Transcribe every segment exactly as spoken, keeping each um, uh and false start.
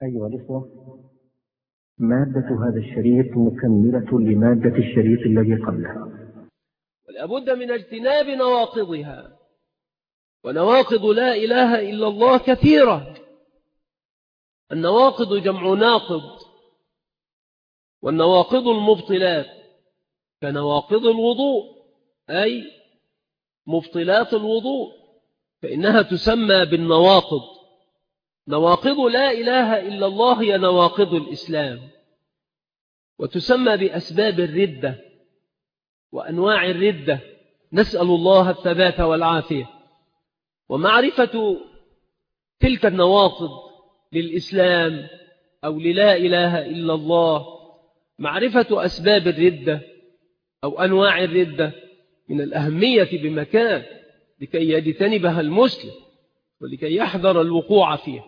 أيها الإخوة، مادة هذا الشريط مكملة لمادة الشريط الذي قبله، ولابد من اجتناب نواقضها. ونواقض لا إله إلا الله كثيرة. النواقض جمع ناقض، والنواقض المبطلات كنواقض الوضوء، أي مبطلات الوضوء، فإنها تسمى بالنواقض. نواقض لا إله إلا الله هي نواقض الإسلام، وتسمى بأسباب الردة وأنواع الردة، نسأل الله الثبات والعافية. ومعرفة تلك النواقض للإسلام أو للا إله إلا الله، معرفة أسباب الردة أو أنواع الردة من الأهمية بمكان، لكي يجتنبها المسلم ولكي يحذر الوقوع فيها.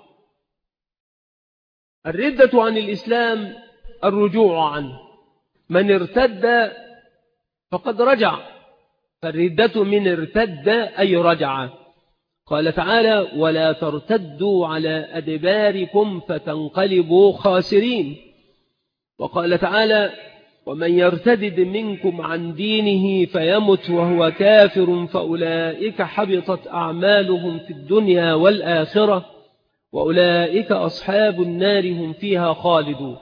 الردة عن الإسلام الرجوع عنه، من ارتد فقد رجع، فالردة من ارتد أي رجع. قال تعالى: ولا ترتدوا على أدباركم فتنقلبوا خاسرين. وقال تعالى: ومن يرتد منكم عن دينه فيمت وهو كافر فأولئك حبطت أعمالهم في الدنيا والآخرة وأولئك أصحاب النار هم فيها خالدون.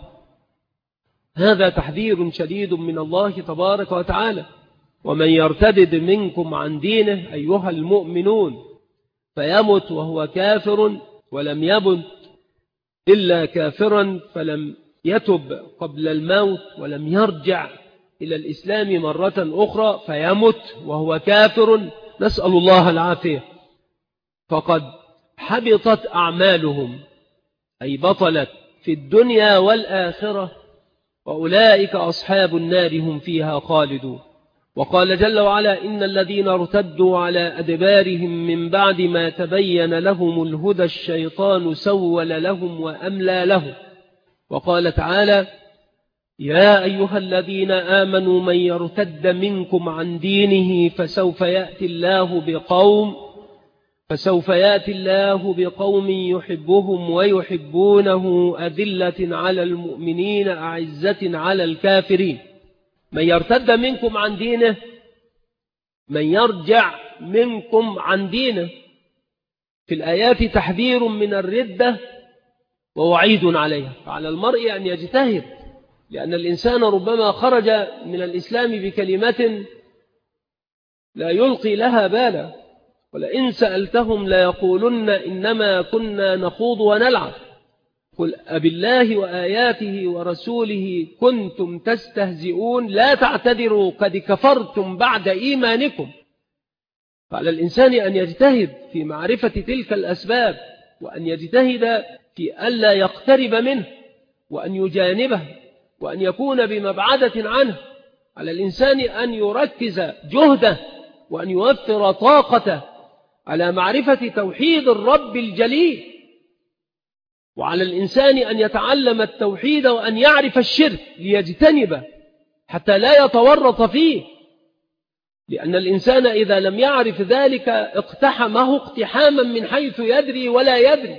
هذا تحذير شديد من الله تبارك وتعالى. ومن يرتد منكم عن دينه أيها المؤمنون فيمت وهو كافر ولم يمت إلا كافرا، فلم يتب قبل الموت ولم يرجع إلى الإسلام مرة أخرى فيمت وهو كافر، نسأل الله العافية، فقد حبطت أعمالهم، أي بطلت في الدنيا والآخرة، وأولئك أصحاب النار هم فيها خالدون. وقال جل وعلا: إن الذين ارتدوا على أدبارهم من بعد ما تبين لهم الهدى الشيطان سول لهم وأملى لهم. وقال تعالى: يا أيها الذين آمنوا من يرتد منكم عن دينه فسوف يأتي الله بقوم فسوف يأتي الله بقوم يحبهم ويحبونه أذلة على المؤمنين أعزة على الكافرين. من يرتد منكم عن دينه، من يرجع منكم عن دينه. في الآيات تحذير من الردة ووعيد عليها، فعلى المرء أن يجتهد، لأن الإنسان ربما خرج من الإسلام بكلمة لا يلقي لها بالا، ولئن سألتهم ليقولن إنما كنا نخوض ونلعب قل أبالله وآياته ورسوله كنتم تستهزئون لا تعتذروا قد كفرتم بعد إيمانكم. فعلى الإنسان أن يجتهد في معرفة تلك الأسباب، وأن يجتهد في ألا يقترب منه، وأن يجانبه، وأن يكون بمبعدة عنه. على الإنسان أن يركز جهده وأن يوفر طاقته على معرفة توحيد الرب الجليل، وعلى الإنسان أن يتعلم التوحيد وأن يعرف الشرك ليجتنبه حتى لا يتورط فيه، لأن الإنسان إذا لم يعرف ذلك اقتحمه اقتحاما من حيث يدري ولا يدري،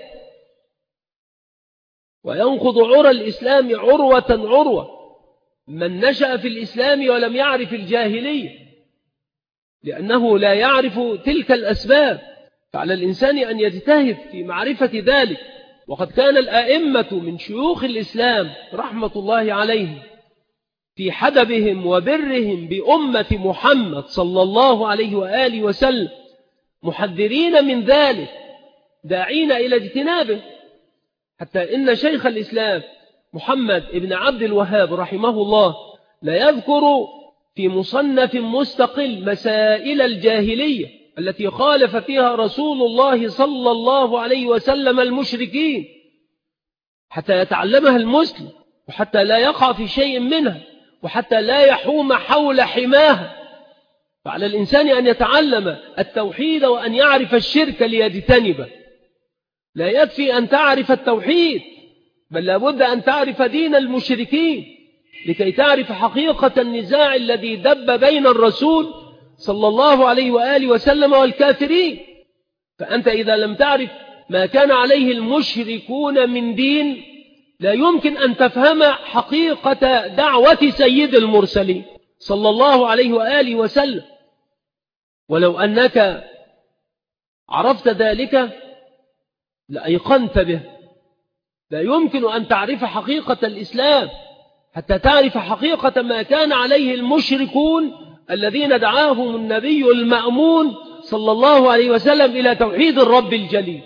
وينقض عرى الإسلام عروة عروة من نشأ في الإسلام ولم يعرف الجاهلية، لأنه لا يعرف تلك الأسباب. فعلى الإنسان أن يجتهد في معرفة ذلك. وقد كان الآئمة من شيوخ الإسلام رحمة الله عليهم في حدبهم وبرهم بأمة محمد صلى الله عليه وآله وسلم محذرين من ذلك، داعين إلى اجتنابه، حتى إن شيخ الإسلام محمد ابن عبد الوهاب رحمه الله لا يذكر في مصنف مستقل مسائل الجاهلية التي خالف فيها رسول الله صلى الله عليه وسلم المشركين، حتى يتعلمها المسلم، وحتى لا يقع في شيء منها، وحتى لا يحوم حول حماها. فعلى الإنسان أن يتعلم التوحيد وأن يعرف الشرك ليجتنبه. لا يكفي أن تعرف التوحيد، بل لابد أن تعرف دين المشركين لكي تعرف حقيقة النزاع الذي دب بين الرسول صلى الله عليه وآله وسلم والكافرين. فأنت إذا لم تعرف ما كان عليه المشركون من دين لا يمكن أن تفهم حقيقة دعوة سيد المرسلين صلى الله عليه وآله وسلم. ولو أنك عرفت ذلك لأيقنت به. لا يمكن أن تعرف حقيقة الإسلام حتى تعرف حقيقة ما كان عليه المشركون الذين دعاهم النبي المأمون صلى الله عليه وسلم إلى توحيد الرب الجليل.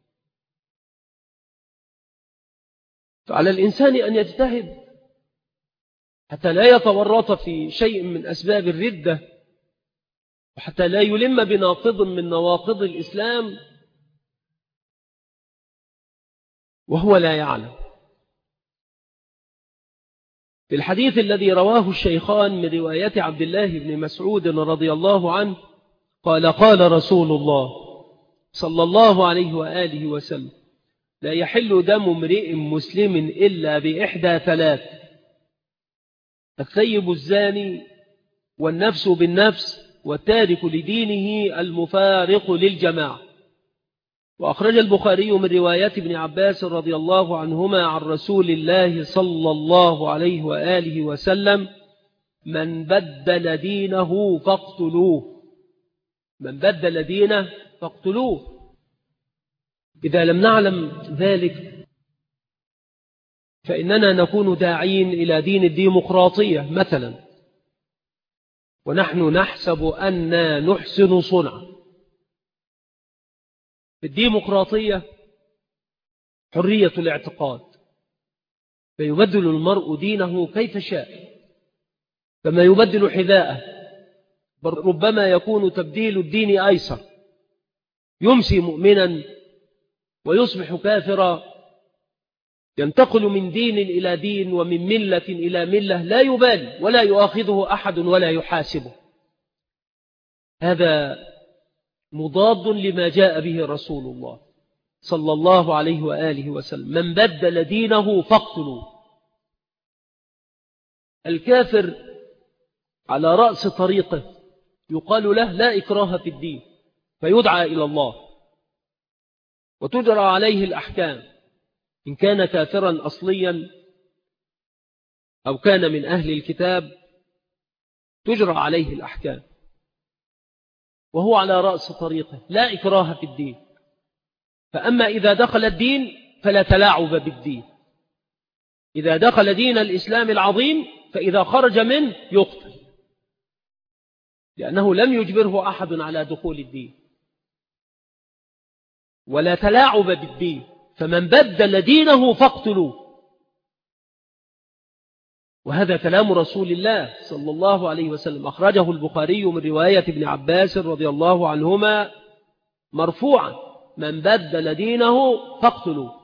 فعلى الإنسان أن يجتهد حتى لا يتورط في شيء من أسباب الردة، وحتى لا يلم بناقض من نواقض الإسلام وهو لا يعلم. في الحديث الذي رواه الشيخان من رواية عبد الله بن مسعود رضي الله عنه قال قال رسول الله صلى الله عليه وآله وسلم: لا يحل دم امرئ مسلم إلا بإحدى ثلاث: الثيب الزاني، والنفس بالنفس، والتارك لدينه المفارق للجماعة. وأخرج البخاري من رواية ابن عباس رضي الله عنهما عن رسول الله صلى الله عليه وآله وسلم: من بدل دينه فاقتلوه. من بدل دينه فاقتلوه. إذا لم نعلم ذلك فإننا نكون داعين إلى دين الديمقراطية مثلا، ونحن نحسب أننا نحسن صنعا. الديمقراطية حرية الاعتقاد، فيبدل المرء دينه كيف شاء، كما يبدل حذاءه، بل ربما يكون تبديل الدين أيسر. يمسي مؤمنا ويصبح كافرا، ينتقل من دين إلى دين ومن ملة إلى ملة، لا يبالي ولا يؤاخذه أحد ولا يحاسبه. هذا مضاد لما جاء به رسول الله صلى الله عليه وآله وسلم: من بدل دينه فاقتلوه. الكافر على رأس طريقه يقال له: لا إكراه في الدين، فيدعى إلى الله وتجرى عليه الأحكام، إن كان كافرا أصليا أو كان من أهل الكتاب تجرى عليه الأحكام، وهو على رأس طريقه، لا إكراه في الدين. فأما إذا دخل الدين فلا تلاعب بالدين. إذا دخل دين الإسلام العظيم فإذا خرج منه يقتل، لأنه لم يجبره أحد على دخول الدين. ولا تلاعب بالدين، فمن بدل دينه فاقتلوه. وهذا كلام رسول الله صلى الله عليه وسلم، أخرجه البخاري من رواية ابن عباس رضي الله عنهما مرفوعا: من بدل دينه فاقتلوه.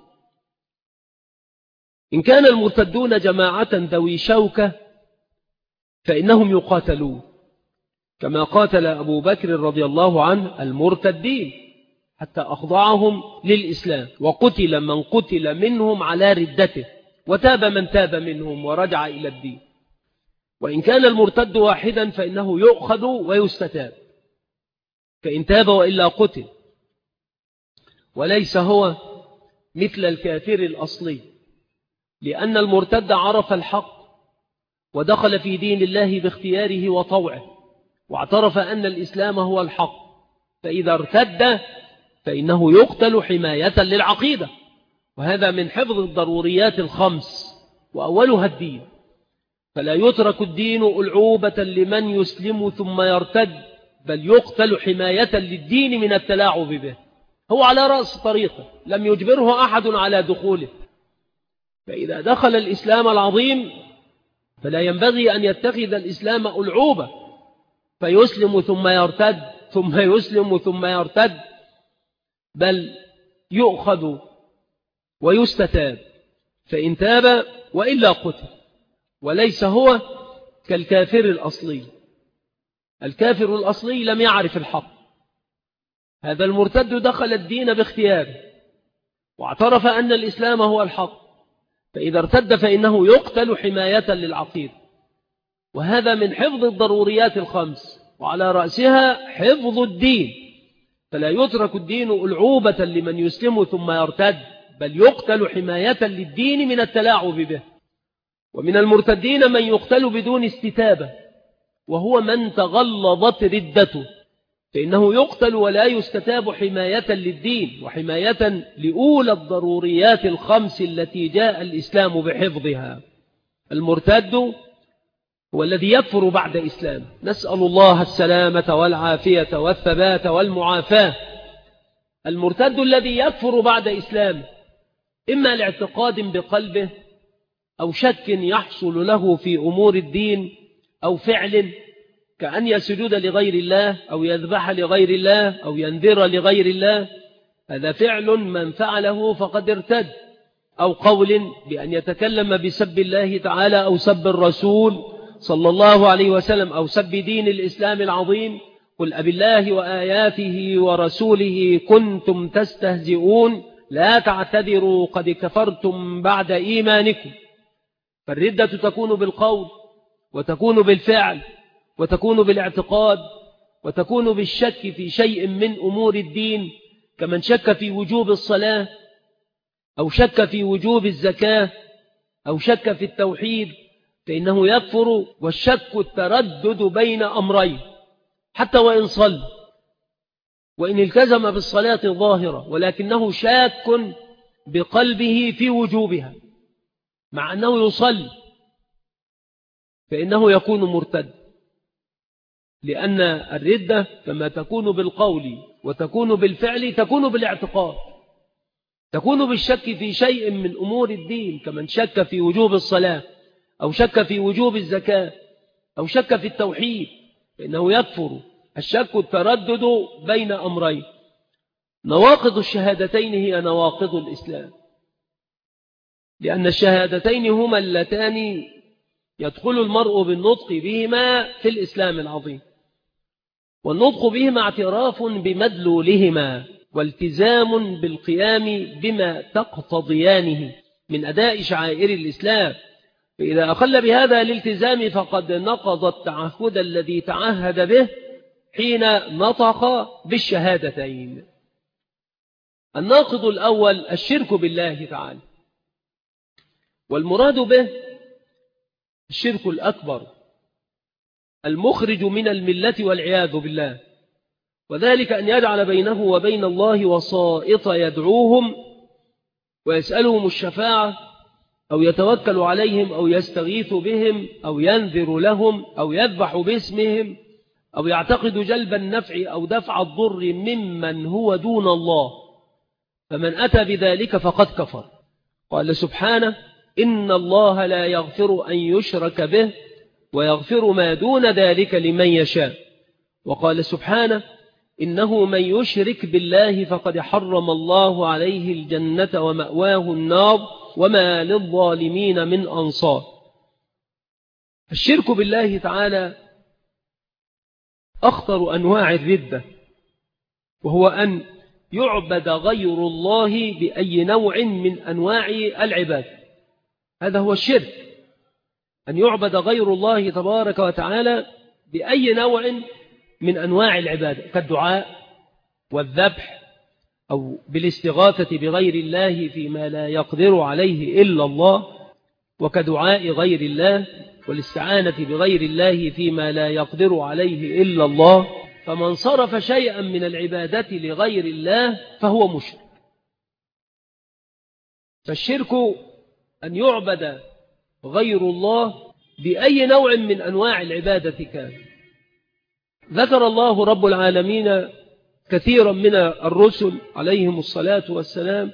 إن كان المرتدون جماعة ذوي شوكة فإنهم يقاتلون، كما قاتل أبو بكر رضي الله عنه المرتدين حتى أخضعهم للإسلام، وقتل من قتل منهم على ردته، وتاب من تاب منهم ورجع إلى الدين. وإن كان المرتد واحدا فإنه يؤخذ ويستتاب، فإن تاب وإلا قتل. وليس هو مثل الكافر الأصلي، لأن المرتد عرف الحق ودخل في دين الله باختياره وطوعه، واعترف أن الإسلام هو الحق، فإذا ارتد فإنه يقتل حماية للعقيدة. وهذا من حفظ الضروريات الخمس، وأولها الدين. فلا يترك الدين ألعوبة لمن يسلم ثم يرتد، بل يقتل حماية للدين من التلاعب به. هو على رأس طريقه، لم يجبره أحد على دخوله. فإذا دخل الإسلام العظيم فلا ينبغي أن يتخذ الإسلام ألعوبة، فيسلم ثم يرتد ثم يسلم ثم يرتد، بل يؤخذ ويستتاب، فإن تاب وإلا قتل. وليس هو كالكافر الأصلي. الكافر الأصلي لم يعرف الحق، هذا المرتد دخل الدين باختياره واعترف أن الإسلام هو الحق، فإذا ارتد فإنه يقتل حماية للعقيدة. وهذا من حفظ الضروريات الخمس، وعلى رأسها حفظ الدين. فلا يترك الدين ألعوبة لمن يسلم ثم يرتد، بل يقتل حماية للدين من التلاعب به. ومن المرتدين من يقتل بدون استتابة، وهو من تغلظت ردته، فإنه يقتل ولا يستتاب حماية للدين وحماية لأولى الضروريات الخمس التي جاء الإسلام بحفظها. المرتد هو الذي يكفر بعد إسلام، نسأل الله السلامة والعافية والثبات والمعافاة. المرتد الذي يكفر بعد إسلام إما لاعتقاد بقلبه أو شك يحصل له في أمور الدين أو فعل كأن يسجد لغير الله أو يذبح لغير الله أو ينذر لغير الله، هذا فعل من فعله فقد ارتد. أو قول بأن يتكلم بسب الله تعالى أو سب الرسول صلى الله عليه وسلم أو سب دين الإسلام العظيم، قل أبي الله وآياته ورسوله كنتم تستهزئون لا تعتذروا قد كفرتم بعد إيمانكم. فالردة تكون بالقول وتكون بالفعل وتكون بالاعتقاد وتكون بالشك في شيء من أمور الدين، كمن شك في وجوب الصلاة أو شك في وجوب الزكاة أو شك في التوحيد فإنه يكفر. والشك التردد بين أمرين حتى وإن صلى وإن التزم بالصلاة الظاهرة، ولكنه شاك بقلبه في وجوبها مع أنه يصلي، فإنه يكون مرتد. لأن الردة كما تكون بالقول وتكون بالفعل تكون بالاعتقاد، تكون بالشك في شيء من أمور الدين كمن شك في وجوب الصلاة أو شك في وجوب الزكاة أو شك في التوحيد فإنه يكفر. الشك التردد بين أمرين. نواقض الشهادتين هي نواقض الإسلام، لأن الشهادتين هما اللتان يدخل المرء بالنطق بهما في الإسلام العظيم، والنطق بهما اعتراف بمدلولهما والتزام بالقيام بما تقتضيانه من أداء شعائر الإسلام. فإذا أخل بهذا الالتزام فقد نقض التعهد الذي تعهد به حين نطق بالشهادتين. الناقض الأول الشرك بالله تعالى، والمراد به الشرك الأكبر المخرج من الملة والعياذ بالله، وذلك أن يجعل بينه وبين الله وسائط يدعوهم ويسألهم الشفاعة أو يتوكل عليهم أو يستغيث بهم أو ينذر لهم أو يذبح باسمهم أو يعتقد جلب النفع أو دفع الضر ممن هو دون الله، فمن أتى بذلك فقد كفر. قال سبحانه إن الله لا يغفر أن يشرك به ويغفر ما دون ذلك لمن يشاء. وقال سبحانه إنه من يشرك بالله فقد حرم الله عليه الجنة ومأواه النار وما للظالمين من أنصار. الشرك بالله تعالى أخطر أنواع الردة، وهو أن يعبد غير الله بأي نوع من أنواع العباد. هذا هو الشرك، أن يعبد غير الله تبارك وتعالى بأي نوع من أنواع العبادة، كالدعاء والذبح أو بالاستغاثة بغير الله فيما لا يقدر عليه إلا الله، وكدعاء غير الله والاستعانة بغير الله فيما لا يقدر عليه إلا الله. فمن صرف شيئا من العبادة لغير الله فهو مشرك. فالشرك أن يعبد غير الله بأي نوع من أنواع العبادة كان. ذكر الله رب العالمين كثيرا من الرسل عليهم الصلاة والسلام،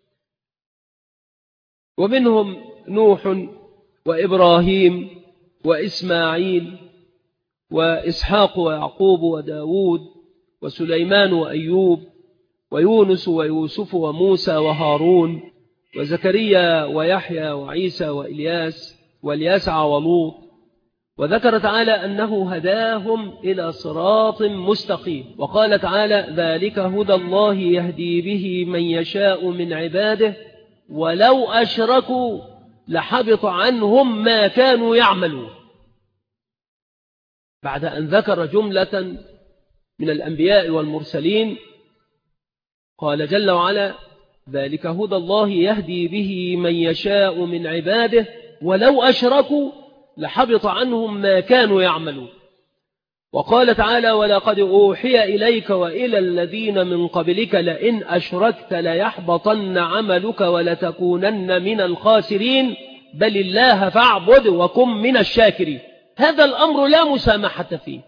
ومنهم نوح وإبراهيم وإسماعيل وإسحاق ويعقوب وداود وسليمان وأيوب ويونس ويوسف وموسى وهارون وزكريا ويحيى وعيسى وإلياس واليسع ولوط. وذكر تعالى أنه هداهم إلى صراط مستقيم، وقال تعالى ذلك هدى الله يهدي به من يشاء من عباده ولو أشركوا لحبط عنهم ما كانوا يعملون. بعد أن ذكر جملة من الأنبياء والمرسلين قال جل وعلا ذلك هدى الله يهدي به من يشاء من عباده ولو أشركوا لحبط عنهم ما كانوا يعملون. وقال تعالى ولقد أوحي إليك وإلى الذين من قبلك لئن أشركت ليحبطن عملك ولتكونن من الخاسرين بل الله فاعبد وكن من الشاكرين. هذا الأمر لا مسامحة فيه،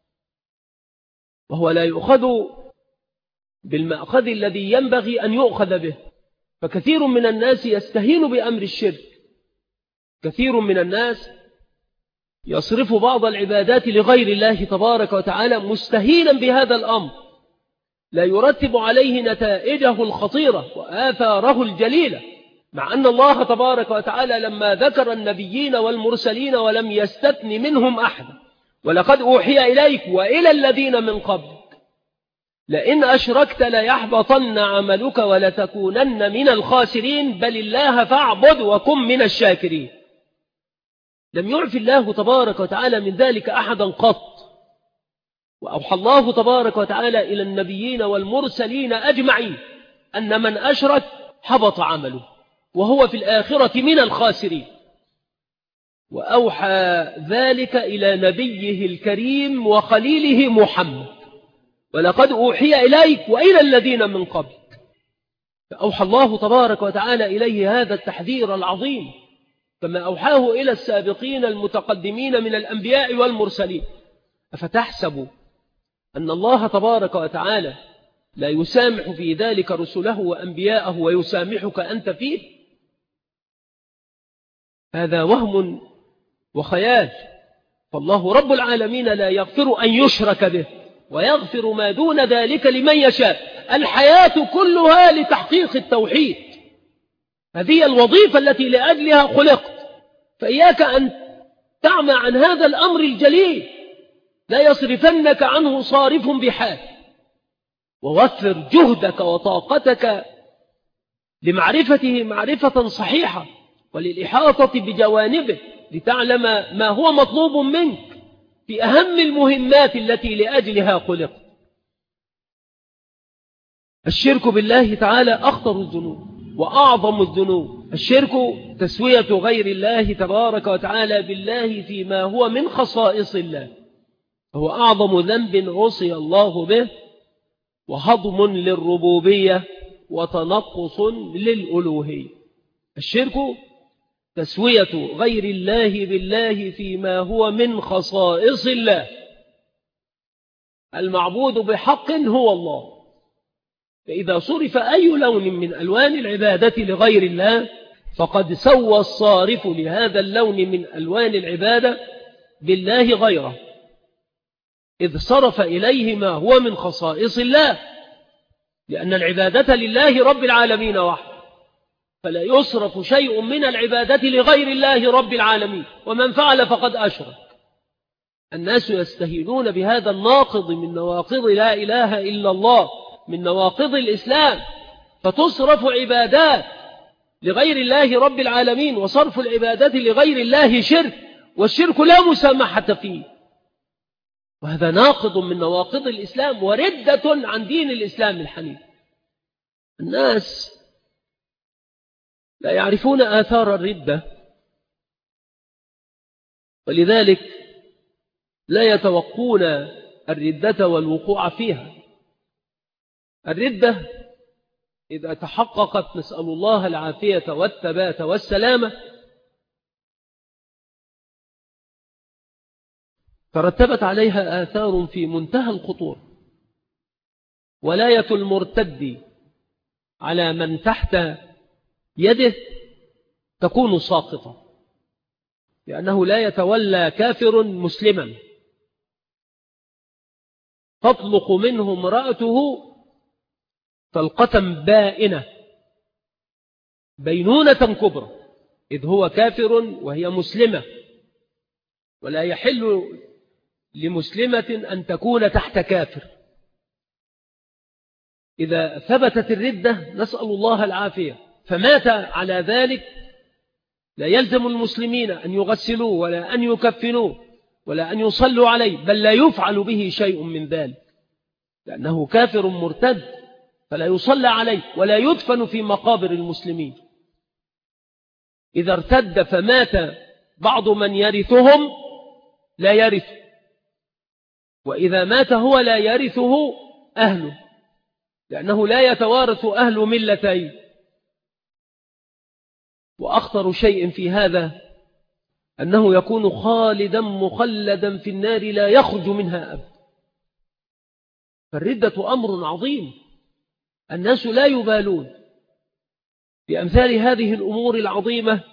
وهو لا يؤخذ بالمأخذ الذي ينبغي أن يؤخذ به. فكثير من الناس يستهين بأمر الشرك، كثير من الناس يصرف بعض العبادات لغير الله تبارك وتعالى مستهينا بهذا الأمر، لا يرتب عليه نتائجه الخطيرة وآثاره الجليلة، مع أن الله تبارك وتعالى لما ذكر النبيين والمرسلين ولم يستثن منهم أحدا ولقد أوحي إليك وإلى الذين من قبلك لئن أشركت ليحبطن عملك ولتكونن من الخاسرين بل الله فاعبد وكن من الشاكرين. لم يعف الله تبارك وتعالى من ذلك أحدا قط. وأوحى الله تبارك وتعالى إلى النبيين والمرسلين أجمعين أن من أشرك حبط عمله وهو في الآخرة من الخاسرين. وأوحى ذلك إلى نبيه الكريم وخليله محمد ولقد أوحي إليك وإلى الذين من قبلك. فأوحى الله تبارك وتعالى إليه هذا التحذير العظيم كما أوحاه إلى السابقين المتقدمين من الأنبياء والمرسلين. أفتحسب أن الله تبارك وتعالى لا يسامح في ذلك رسله وأنبياءه ويسامحك أنت فيه؟ هذا وهم وخيال. فالله رب العالمين لا يغفر أن يشرك به ويغفر ما دون ذلك لمن يشاء. الحياة كلها لتحقيق التوحيد، هذه الوظيفة التي لأجلها خلقت. فإياك أن تعمى عن هذا الأمر الجليل، لا يصرفنك عنه صارف بحال. ووفر جهدك وطاقتك لمعرفته معرفة صحيحة وللإحاطة بجوانبه لتعلم ما هو مطلوب منك في أهم المهمات التي لأجلها خلقت. الشرك بالله تعالى أخطر الذنوب وأعظم الذنوب. الشرك تسوية غير الله تبارك وتعالى بالله فيما هو من خصائص الله، هو أعظم ذنب عصي الله به وهضم للربوبية وتنقص للألوهية. الشرك تسوية غير الله بالله فيما هو من خصائص الله. المعبود بحق هو الله، فإذا صرف أي لون من ألوان العبادة لغير الله فقد سوى الصارف لهذا اللون من ألوان العبادة بالله غيره، إذ صرف إليه ما هو من خصائص الله، لأن العبادة لله رب العالمين وحده، فلا يصرف شيء من العبادة لغير الله رب العالمين، ومن فعل فقد أشرك. الناس يستهينون بهذا الناقض من نواقض لا إله إلا الله، من نواقض الإسلام، فتصرف عبادات لغير الله رب العالمين، وصرف العبادات لغير الله شرك، والشرك لا مسامحة فيه، وهذا ناقض من نواقض الإسلام وردة عن دين الإسلام الحنيف. الناس لا يعرفون آثار الردة، ولذلك لا يتوقون الردة والوقوع فيها. الردة إذا تحققت نسأل الله العافية والثبات والسلامة ترتبت عليها آثار في منتهى الخطورة. ولاية المرتد على من تحت يده تكون ساقطة، لأنه لا يتولى كافر مسلما، تطلق منه امرأته طلقة بائنة بينونة كبرى، إذ هو كافر وهي مسلمة، ولا يحل لمسلمة أن تكون تحت كافر. إذا ثبتت الردة نسأل الله العافية فمات على ذلك، لا يلزم المسلمين أن يغسلوه ولا أن يكفنوه ولا أن يصلوا عليه، بل لا يفعل به شيء من ذلك، لأنه كافر مرتد، فلا يصلى عليه ولا يدفن في مقابر المسلمين. إذا ارتد فمات بعض من يرثهم لا يرث، وإذا مات هو لا يرثه أهله، لأنه لا يتوارث أهل ملتين. وأخطر شيء في هذا أنه يكون خالدا مخلدا في النار لا يخرج منها أبدا. فالردة أمر عظيم، الناس لا يبالون بأمثال هذه الأمور العظيمة،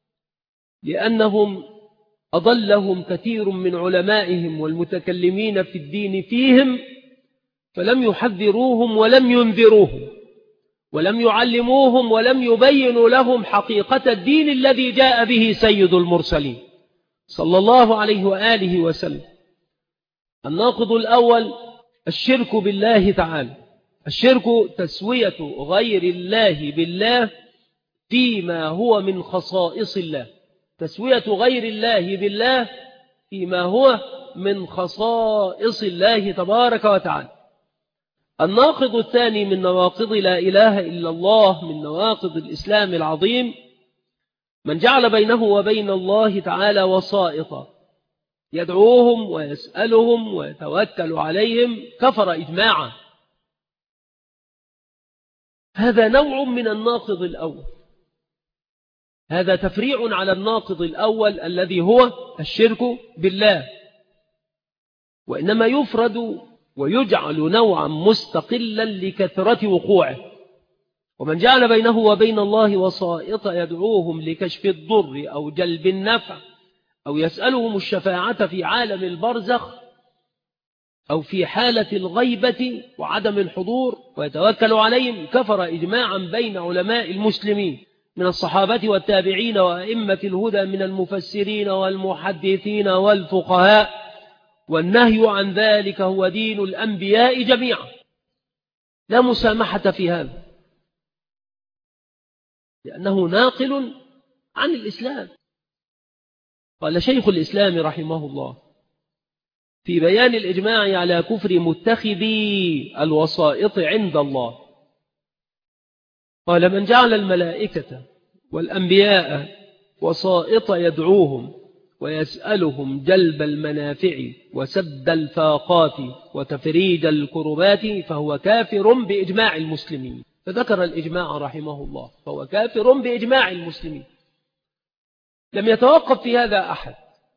لأنهم أضلهم كثير من علمائهم والمتكلمين في الدين فيهم، فلم يحذروهم ولم ينذروهم ولم يعلموهم ولم يبينوا لهم حقيقة الدين الذي جاء به سيد المرسلين صلى الله عليه وآله وسلم. الناقض الأول الشرك بالله تعالى. الشرك تسوية غير الله بالله فيما هو من خصائص الله، تسوية غير الله بالله فيما هو من خصائص الله تبارك وتعالى. الناقض الثاني من نواقض لا إله إلا الله، من نواقض الإسلام العظيم، من جعل بينه وبين الله تعالى وسائطا يدعوهم ويسألهم ويتوكل عليهم، كفر إجماعا. هذا نوع من الناقض الأول، هذا تفريع على الناقض الأول الذي هو الشرك بالله، وإنما يفرد ويجعل نوعا مستقلا لكثرة وقوعه. ومن جعل بينه وبين الله وسائط يدعوهم لكشف الضر أو جلب النفع أو يسألهم الشفاعة في عالم البرزخ أو في حالة الغيبة وعدم الحضور ويتوكل عليهم، كفر إجماعا بين علماء المسلمين من الصحابة والتابعين وأئمة الهدى من المفسرين والمحدثين والفقهاء، والنهي عن ذلك هو دين الأنبياء جميعا، لا مسامحة في هذا، لأنه ناقل عن الإسلام. قال شيخ الإسلام رحمه الله في بيان الإجماع على كفر متخذي الوسائط عند الله، قال من جعل الملائكة والأنبياء وسائط يدعوهم ويسألهم جلب المنافع وسد الفاقات وتفريج الكربات فهو كافر بإجماع المسلمين. فذكر الإجماع رحمه الله، فهو كافر بإجماع المسلمين، لم يتوقف في هذا أحد.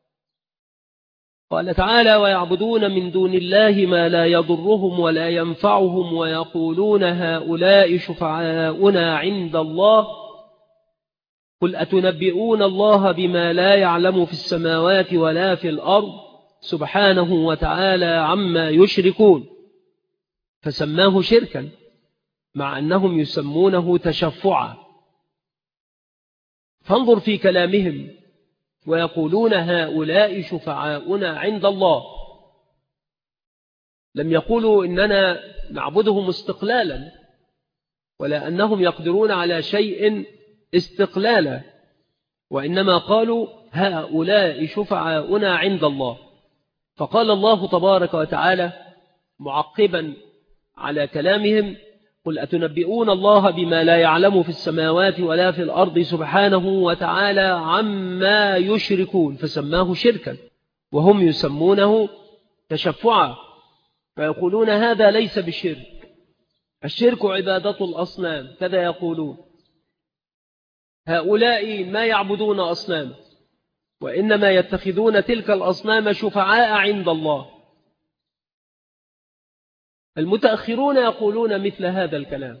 قال تعالى ويعبدون من دون الله ما لا يضرهم ولا ينفعهم ويقولون هؤلاء شفعاؤنا عند الله قل أتنبئون الله بما لا يعلم في السماوات ولا في الأرض سبحانه وتعالى عما يشركون، فسماه شركا مع أنهم يسمونه تشفعا. فانظر في كلامهم ويقولون هؤلاء شفعاؤنا عند الله، لم يقولوا إننا نعبدهم استقلالا ولا أنهم يقدرون على شيء استقلالا، وإنما قالوا هؤلاء شفعاؤنا عند الله. فقال الله تبارك وتعالى معقبا على كلامهم قل أتنبئون الله بما لا يعلم في السماوات ولا في الأرض سبحانه وتعالى عما يشركون، فسماه شركا وهم يسمونه تشفعا، فيقولون هذا ليس بشرك، الشرك عبادة الأصنام، كذا يقولون هؤلاء ما يعبدون أصنام وإنما يتخذون تلك الأصنام شفعاء عند الله. المتأخرون يقولون مثل هذا الكلام.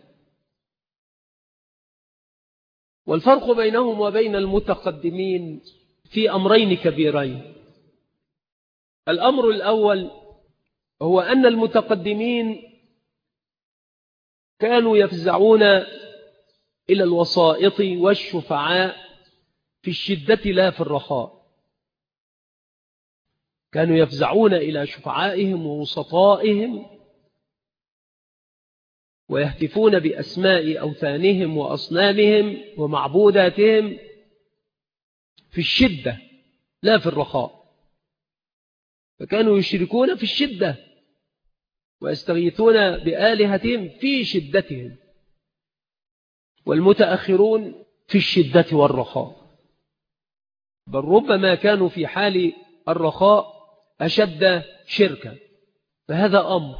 والفرق بينهم وبين المتقدمين في أمرين كبيرين. الأمر الأول هو أن المتقدمين كانوا يفزعون إلى الوسائط والشفعاء في الشدة لا في الرخاء، كانوا يفزعون إلى شفعائهم ووسطائهم ويهتفون بأسماء أوثانهم وأصنامهم ومعبوداتهم في الشدة لا في الرخاء، فكانوا يشركون في الشدة ويستغيثون بآلهتهم في شدتهم، والمتأخرون في الشدة والرخاء، بل ربما كانوا في حال الرخاء أشد شركا. فهذا أمر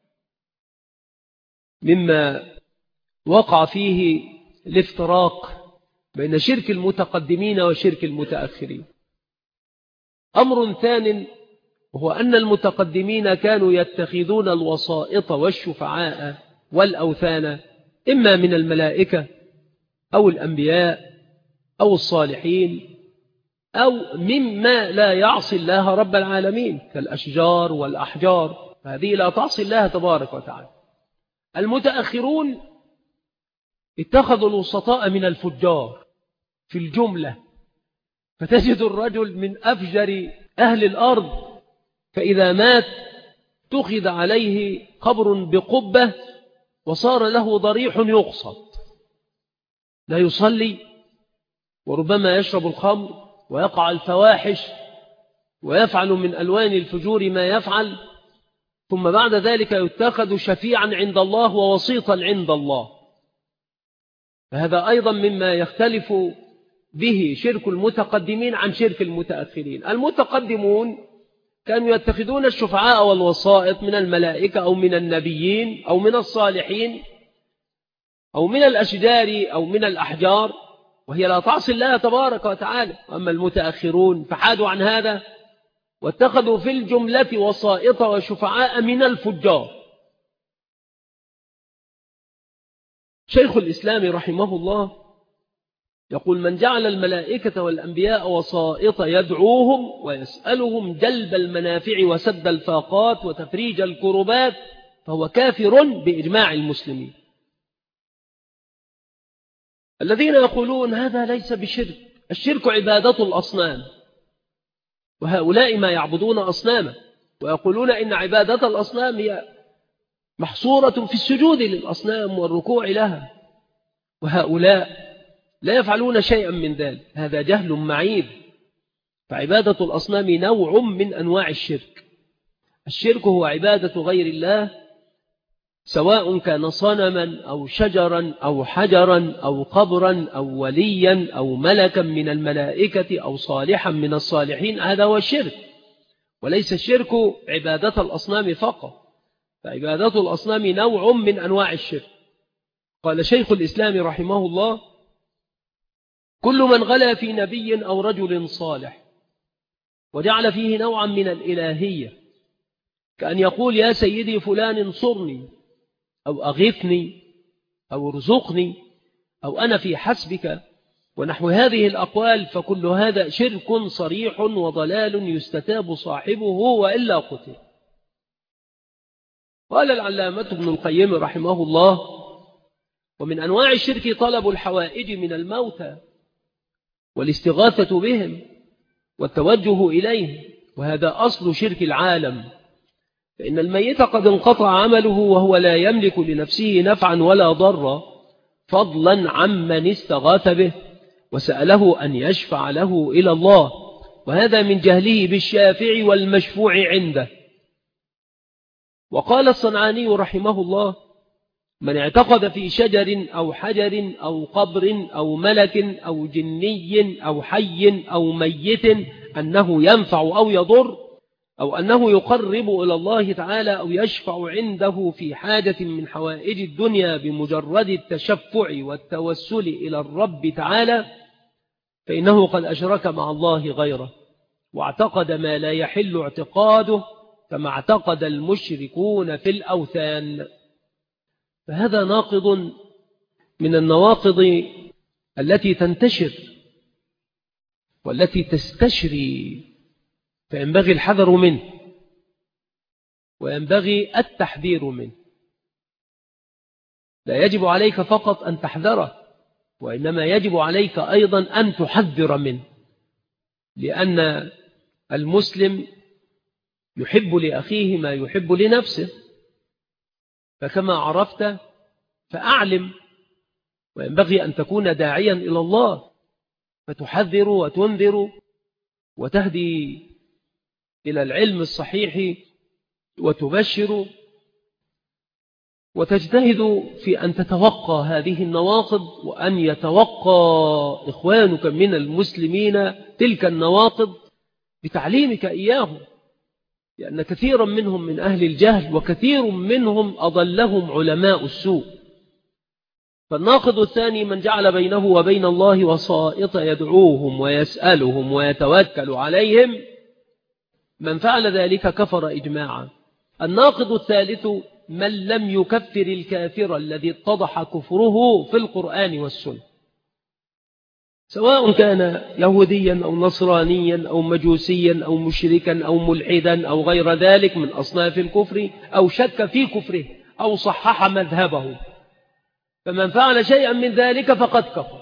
مما وقع فيه الافتراق بين شرك المتقدمين وشرك المتأخرين. أمر ثان هو أن المتقدمين كانوا يتخذون الوسائط والشفعاء والأوثان إما من الملائكة أو الأنبياء أو الصالحين أو مما لا يعصي الله رب العالمين كالأشجار والأحجار، هذه لا تعصي الله تبارك وتعالى. المتأخرون اتخذوا الوسطاء من الفجار في الجملة، فتجد الرجل من أفجر أهل الأرض فإذا مات اتخذ عليه قبر بقبة وصار له ضريح يقصد، لا يصلي وربما يشرب الخمر ويقع الفواحش ويفعل من ألوان الفجور ما يفعل، ثم بعد ذلك يتخذ شفيعا عند الله ووسيطا عند الله. فهذا أيضا مما يختلف به شرك المتقدمين عن شرك المتأخرين. المتقدمون كانوا يتخذون الشفعاء والوسائط من الملائكة أو من النبيين أو من الصالحين أو من الأشجار أو من الأحجار، وهي لا تعصي الله تبارك وتعالى. أما المتأخرون فحادوا عن هذا واتخذوا في الجملة وسائط وشفعاء من الفجار. شيخ الإسلام رحمه الله يقول: من جعل الملائكة والأنبياء وسائط يدعوهم ويسألهم جلب المنافع وسد الفاقات وتفريج الكربات فهو كافر بإجماع المسلمين. الذين يقولون هذا ليس بشرك، الشرك عبادة الأصنام، وهؤلاء ما يعبدون أصناما ويقولون إن عبادة الأصنام هي محصورة في السجود للأصنام والركوع لها، وهؤلاء لا يفعلون شيئا من ذلك، هذا جهل معيب. فعبادة الأصنام نوع من أنواع الشرك. الشرك هو عبادة غير الله، سواء كان صنما أو شجرا أو حجرا أو قبرا أو وليا أو ملكا من الملائكة أو صالحا من الصالحين، هذا هو الشرك، وليس الشرك عبادة الأصنام فقط. فعبادة الأصنام نوع من أنواع الشرك. قال شيخ الإسلام رحمه الله: كل من غلا في نبي أو رجل صالح وجعل فيه نوعا من الإلهية، كأن يقول يا سيدي فلان انصرني أو أغثني أو ارزقني أو أنا في حسبك ونحو هذه الأقوال، فكل هذا شرك صريح وضلال يستتاب صاحبه وإلا قتل. قال العلامة ابن القيم رحمه الله: ومن أنواع الشرك طلب الحوائج من الموتى والاستغاثة بهم والتوجه إليه، وهذا أصل شرك العالم، فإن الميت قد انقطع عمله وهو لا يملك لنفسه نفعا ولا ضرا، فضلا عمن استغاث به وسأله أن يشفع له إلى الله، وهذا من جهله بالشافع والمشفوع عنده. وقال الصنعاني رحمه الله: من اعتقد في شجر أو حجر أو قبر أو ملك أو جني أو حي أو ميت أنه ينفع أو يضر، أو أنه يقرب إلى الله تعالى أو يشفع عنده في حاجة من حوائج الدنيا بمجرد التشفع والتوسل إلى الرب تعالى، فإنه قد أشرك مع الله غيره واعتقد ما لا يحل اعتقاده كما اعتقد المشركون في الأوثان. فهذا ناقض من النواقض التي تنتشر والتي تستشري، فينبغي الحذر منه وينبغي التحذير منه. لا يجب عليك فقط أن تحذره، وإنما يجب عليك أيضا أن تحذر منه، لأن المسلم يحب لأخيه ما يحب لنفسه، فكما عرفت فأعلم، وينبغي أن تكون داعيا إلى الله فتحذر وتنذر وتهدي إلى العلم الصحيح وتبشر وتجتهد في أن تتوقى هذه النواقض، وأن يتوقى إخوانك من المسلمين تلك النواقض بتعليمك إياهم، لأن كثيرا منهم من أهل الجهل، وكثير منهم أضلهم علماء السوء. فالناقض الثاني من جعل بينه وبين الله وسائط يدعوهم ويسألهم ويتوكل عليهم، من فعل ذلك كفر إجماعا. الناقض الثالث من لم يكفر الكافر الذي اتضح كفره في القرآن والسنة، سواء كان يهوديا أو نصرانيا أو مجوسيا أو مشركا أو ملحدا أو غير ذلك من أصناف الكفر، أو شك في كفره أو صحح مذهبه، فمن فعل شيئا من ذلك فقد كفر،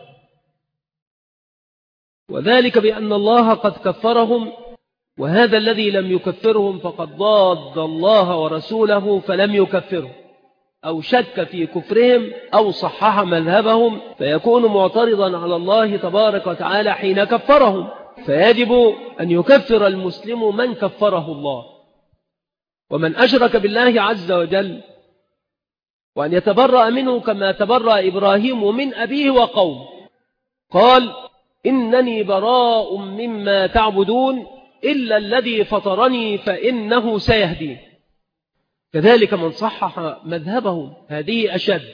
وذلك بأن الله قد كفرهم، وهذا الذي لم يكفرهم فقد ضاد الله ورسوله فلم يكفرهم، أو شك في كفرهم أو صحح مذهبهم، فيكون معترضا على الله تبارك وتعالى حين كفرهم. فيجب أن يكفر المسلم من كفره الله ومن أشرك بالله عز وجل، وأن يتبرأ منه كما تبرأ إبراهيم من أبيه وقومه، قال إنني براء مما تعبدون إلا الذي فطرني فإنه سيهدين. كذلك من صحح مذهبهم هذه أشد،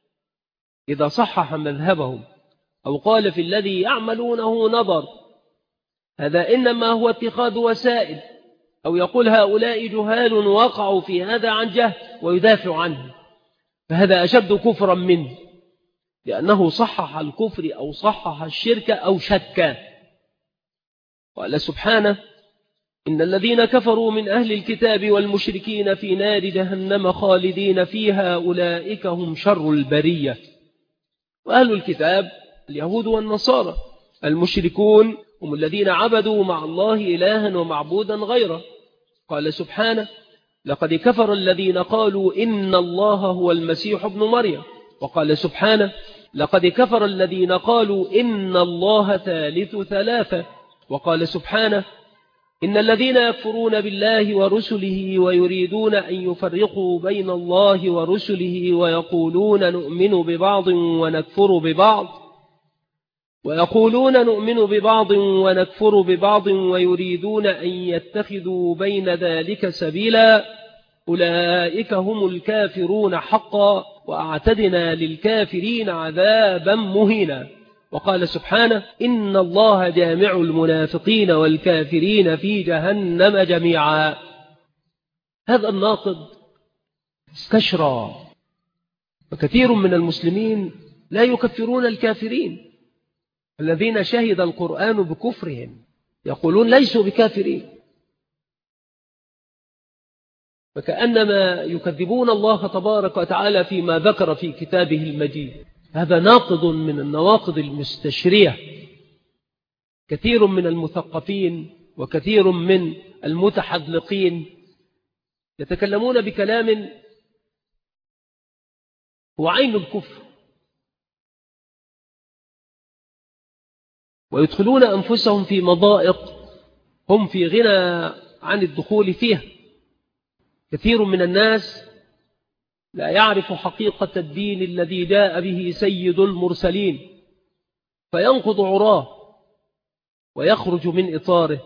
إذا صحح مذهبهم أو قال في الذي يعملونه نظر، هذا إنما هو اتخاذ وسائل، أو يقول هؤلاء جهال وقعوا في هذا عن جهل ويدافع عنه، فهذا أشد كفرا منه، لأنه صحح الكفر أو صحح الشرك أو شك. قال سبحانه إن الذين كفروا من أهل الكتاب والمشركين في نار جهنم خالدين فيها أولئك هم شر البرية. وأهل الكتاب اليهود والنصارى، المشركون هم الذين عبدوا مع الله إلها ومعبودا غيره. قال سبحانه لقد كفر الذين قالوا إن الله هو المسيح ابن مريم. وقال سبحانه لقد كفر الذين قالوا إن الله ثالث ثلاثة. وقال سبحانه إن الذين يكفرون بالله ورسله ويريدون أن يفرقوا بين الله ورسله ويقولون نؤمن ببعض ونكفر ببعض ويقولون نؤمن ببعض ونكفر ببعض ويريدون أن يتخذوا بين ذلك سبيلا أولئك هم الكافرون حقا وأعتدنا للكافرين عذابا مهينا. وقال سبحانه إن الله جامع المنافقين والكافرين في جهنم جميعا. هذا الناقض استشرى، وكثير من المسلمين لا يكفرون الكافرين الذين شهد القرآن بكفرهم، يقولون ليسوا بكافرين، فكأنما يكذبون الله تبارك وتعالى فيما ذكر في كتابه المجيد. هذا ناقض من النواقض المستشرية. كثير من المثقفين وكثير من المتحذلقين يتكلمون بكلام هو عين الكفر، ويدخلون أنفسهم في مضائق هم في غنى عن الدخول فيها. كثير من الناس لا يعرف حقيقة الدين الذي جاء به سيد المرسلين، فينقض عراه ويخرج من إطاره،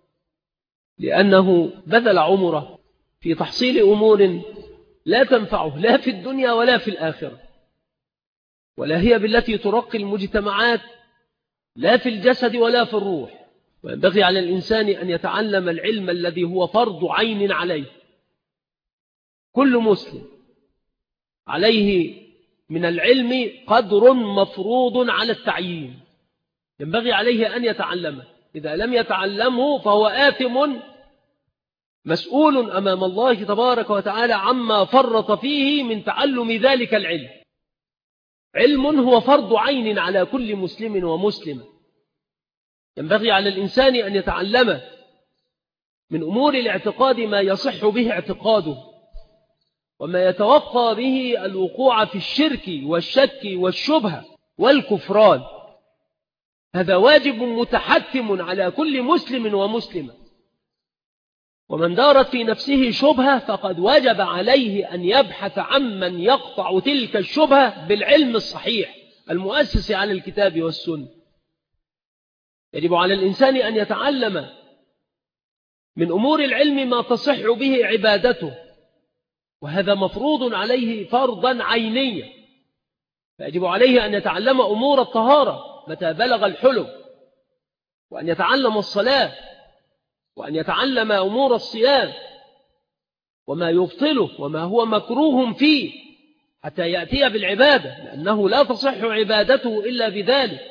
لأنه بذل عمره في تحصيل أمور لا تنفعه لا في الدنيا ولا في الآخرة، ولا هي بالتي ترقي المجتمعات لا في الجسد ولا في الروح. وينبغي على الإنسان أن يتعلم العلم الذي هو فرض عين عليه. كل مسلم عليه من العلم قدر مفروض على التعيين، ينبغي عليه أن يتعلمه. إذا لم يتعلمه فهو آثم مسؤول أمام الله تبارك وتعالى عما فرط فيه من تعلم ذلك العلم. علم هو فرض عين على كل مسلم ومسلمة، ينبغي على الإنسان أن يتعلمه من أمور الاعتقاد ما يصح به اعتقاده، وما يتوقع به الوقوع في الشرك والشك والشبهة والكفران. هذا واجب متحتم على كل مسلم ومسلمة. ومن دارت في نفسه شبهة فقد وجب عليه أن يبحث عمن يقطع تلك الشبهة بالعلم الصحيح المؤسس على الكتاب والسنة. يجب على الإنسان أن يتعلم من أمور العلم ما تصح به عبادته، وهذا مفروض عليه فرضا عينيا. فيجب عليه أن يتعلم أمور الطهارة متى بلغ الحلم، وأن يتعلم الصلاة، وأن يتعلم أمور الصيام وما يبطله وما هو مكروه فيه حتى يأتي بالعبادة، لأنه لا تصح عبادته إلا بذلك.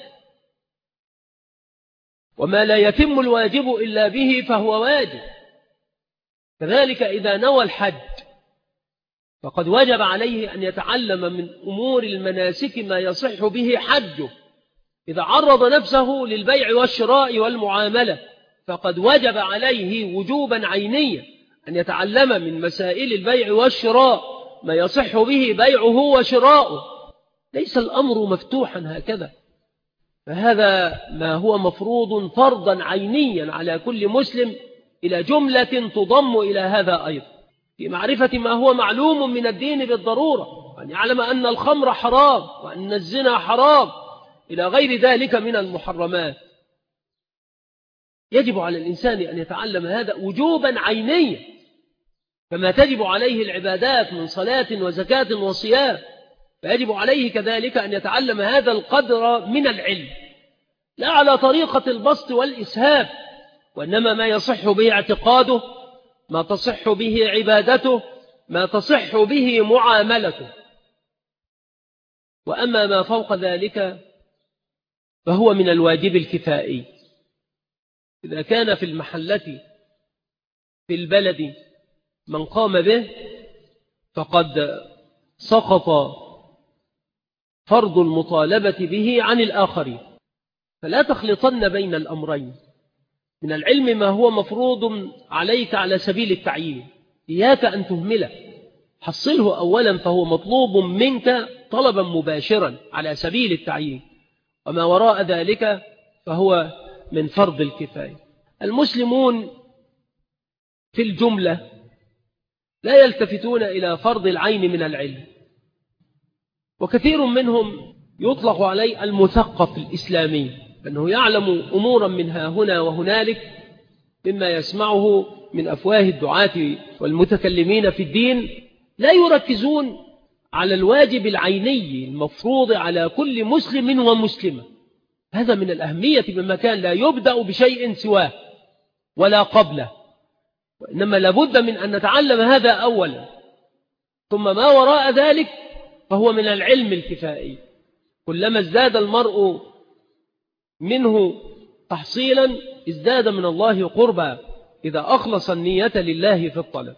وما لا يتم الواجب إلا به فهو واجب. كذلك إذا نوى الحج فقد وجب عليه أن يتعلم من أمور المناسك ما يصح به حجه. إذا عرض نفسه للبيع والشراء والمعاملة فقد وجب عليه وجوبا عينيا أن يتعلم من مسائل البيع والشراء ما يصح به بيعه وشراؤه. ليس الأمر مفتوحا هكذا، فهذا ما هو مفروض فرضا عينيا على كل مسلم إلى جملة تضم إلى هذا أيضا، في معرفة ما هو معلوم من الدين بالضرورة، وأن يعلم أن الخمر حرام وأن الزنا حرام إلى غير ذلك من المحرمات. يجب على الإنسان أن يتعلم هذا وجوبا عينيا، كما تجب عليه العبادات من صلاة وزكاة وصيام، فيجب عليه كذلك أن يتعلم هذا القدر من العلم، لا على طريقة البسط والإسهاب، وإنما ما يصح به اعتقاده، ما تصح به عبادته، ما تصح به معاملته. وأما ما فوق ذلك فهو من الواجب الكفائي. إذا كان في المحلة في البلد من قام به فقد سقط فرض المطالبة به عن الآخرين. فلا تخلطن بين الأمرين. من العلم ما هو مفروض عليك على سبيل التعيين، إياك أن تهمله، حصله أولا فهو مطلوب منك طلبا مباشرا على سبيل التعيين، وما وراء ذلك فهو من فرض الكفاية. المسلمون في الجملة لا يلتفتون إلى فرض العين من العلم، وكثير منهم يطلق عليه المثقف الإسلامي، أنه يعلم أمورا منها هنا وهنالك مما يسمعه من أفواه الدعاة والمتكلمين في الدين، لا يركزون على الواجب العيني المفروض على كل مسلم ومسلمة. هذا من الأهمية بمكان، لا يبدأ بشيء سواه ولا قبله، وإنما لابد من أن نتعلم هذا أولا، ثم ما وراء ذلك فهو من العلم الكفائي. كلما ازداد المرء منه تحصيلا ازداد من الله قربا إذا أخلص النية لله في الطلب.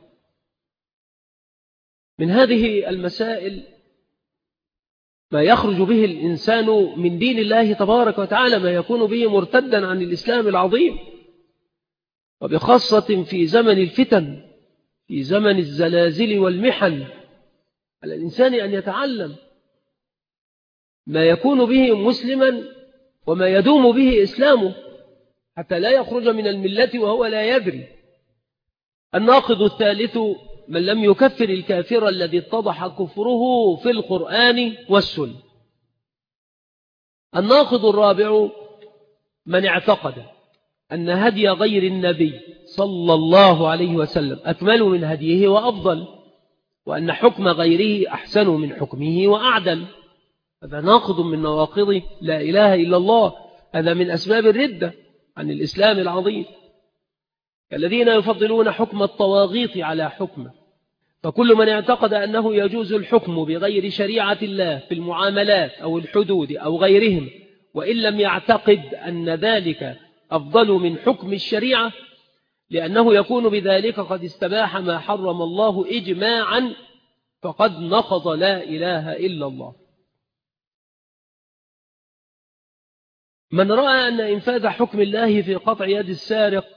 من هذه المسائل ما يخرج به الإنسان من دين الله تبارك وتعالى، ما يكون به مرتدا عن الإسلام العظيم، وبخاصة في زمن الفتن، في زمن الزلازل والمحن، على الإنسان أن يتعلم ما يكون به مسلما وما يدوم به إسلامه حتى لا يخرج من الملة وهو لا يدري. الناقض الثالث من لم يكفر الكافر الذي اتضح كفره في القرآن والسنة. الناقض الرابع من اعتقد أن هدي غير النبي صلى الله عليه وسلم أكمل من هديه وأفضل، وأن حكم غيره أحسن من حكمه وأعدل. هذا ناقض من نواقض لا إله إلا الله، هذا من أسباب الردة عن الإسلام العظيم، الذين يفضلون حكم الطواغيت على حكمه. فكل من اعتقد أنه يجوز الحكم بغير شريعة الله في المعاملات أو الحدود أو غيرهم، وإن لم يعتقد أن ذلك أفضل من حكم الشريعة، لأنه يكون بذلك قد استباح ما حرم الله إجماعا، فقد نقض لا إله إلا الله. من رأى أن إنفاذ حكم الله في قطع يد السارق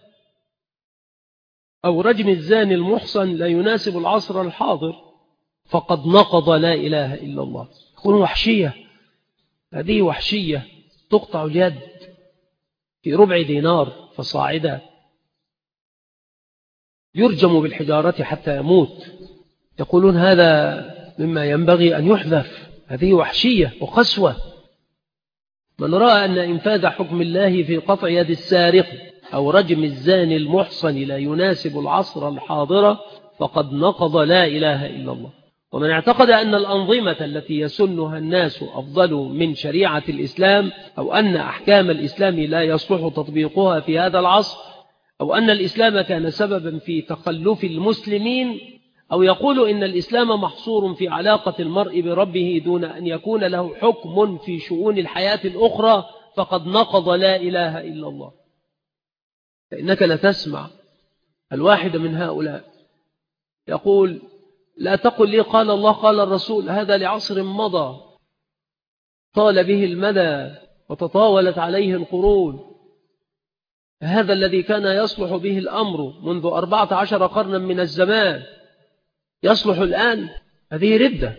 أو رجم الزاني المحصن لا يناسب العصر الحاضر، فقد نقض لا إله إلا الله. يكون وحشية، هذه وحشية، تقطع اليد في ربع دينار فصاعدا يرجم بالحجارة حتى يموت. يقولون هذا مما ينبغي أن يحذف، هذه وحشية وقسوة. من رأى أن إنفاذ حكم الله في قطع يد السارق أو رجم الزاني المحصن لا يناسب العصر الحاضرة فقد نقض لا إله إلا الله. ومن اعتقد أن الأنظمة التي يسنها الناس أفضل من شريعة الإسلام، أو أن أحكام الإسلام لا يصلح تطبيقها في هذا العصر، أو أن الإسلام كان سببا في تخلف المسلمين، أو يقول إن الإسلام محصور في علاقة المرء بربه دون أن يكون له حكم في شؤون الحياة الأخرى، فقد نقض لا إله إلا الله. فإنك لا تسمع الواحد من هؤلاء يقول لا تقل لي قال الله قال الرسول، هذا لعصر مضى طال به المدى وتطاولت عليه القرون. هذا الذي كان يصلح به الأمر منذ أربعة عشر قرنا من الزمان يصلح الآن؟ هذه ردة،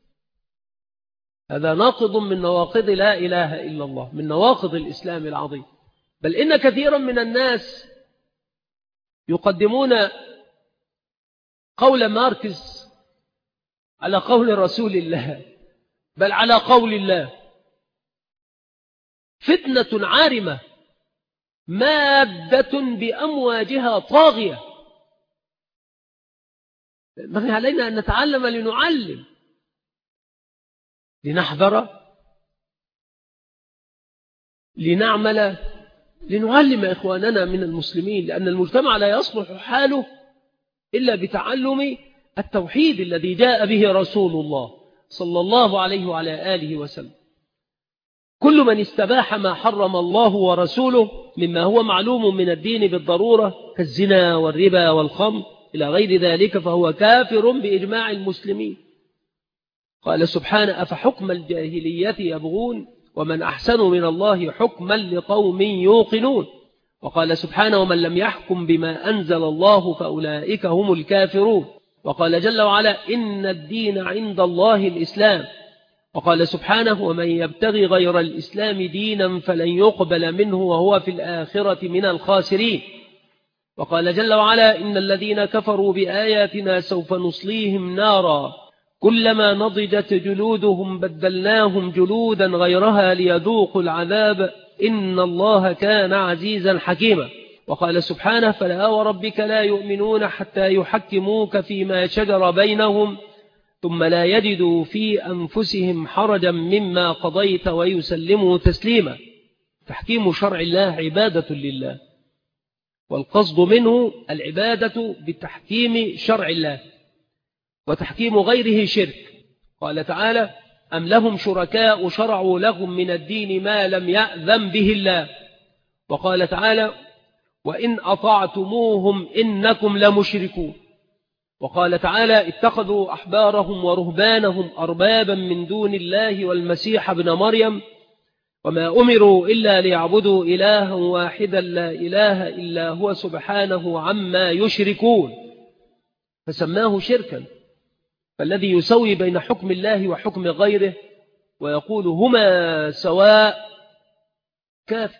هذا ناقض من نواقض لا إله إلا الله، من نواقض الإسلام العظيم. بل إن كثيرا من الناس يقدمون قول ماركس على قول رسول الله، بل على قول الله. فتنة عارمة مادة بأمواجها طاغية، ينبغي علينا أن نتعلم لنعلم، لنحذر، لنعمل، لنعلم إخواننا من المسلمين، لأن المجتمع لا يصلح حاله إلا بتعلم التوحيد الذي جاء به رسول الله صلى الله عليه وعلى آله وسلم. كل من استباح ما حرم الله ورسوله مما هو معلوم من الدين بالضرورة كالزنا والربا والخمر إلى غير ذلك فهو كافر بإجماع المسلمين. قال سبحانه أفحكم الجاهلية يبغون ومن أحسن من الله حكما لقوم يوقنون. وقال سبحانه ومن لم يحكم بما أنزل الله فأولئك هم الكافرون. وقال جل وعلا إن الدين عند الله الإسلام. وقال سبحانه ومن يبتغي غير الإسلام دينا فلن يقبل منه وهو في الآخرة من الخاسرين. وقال جل وعلا إن الذين كفروا بآياتنا سوف نصليهم نارا كلما نضجت جلودهم بدلناهم جلودا غيرها ليذوقوا العذاب إن الله كان عزيزا حكيما. وقال سبحانه فلا وربك لا يؤمنون حتى يحكموك فيما شجر بينهم ثم لا يجدوا في أنفسهم حرجا مما قضيت ويسلموا تسليما. تحكيم شرع الله عبادة لله، والقصد منه العبادة بتحكيم شرع الله، وتحكيم غيره شرك. قال تعالى أم لهم شركاء شرعوا لهم من الدين ما لم يأذن به الله. وقال تعالى وإن أطعتموهم إنكم لمشركون. وقال تعالى اتخذوا أحبارهم ورهبانهم أربابا من دون الله والمسيح ابن مريم وما أمروا إلا ليعبدوا إلها واحدا لا إله إلا هو سبحانه عما يشركون. فسماه شركا، فالذي يسوي بين حكم الله وحكم غيره ويقول هما سواء كافر.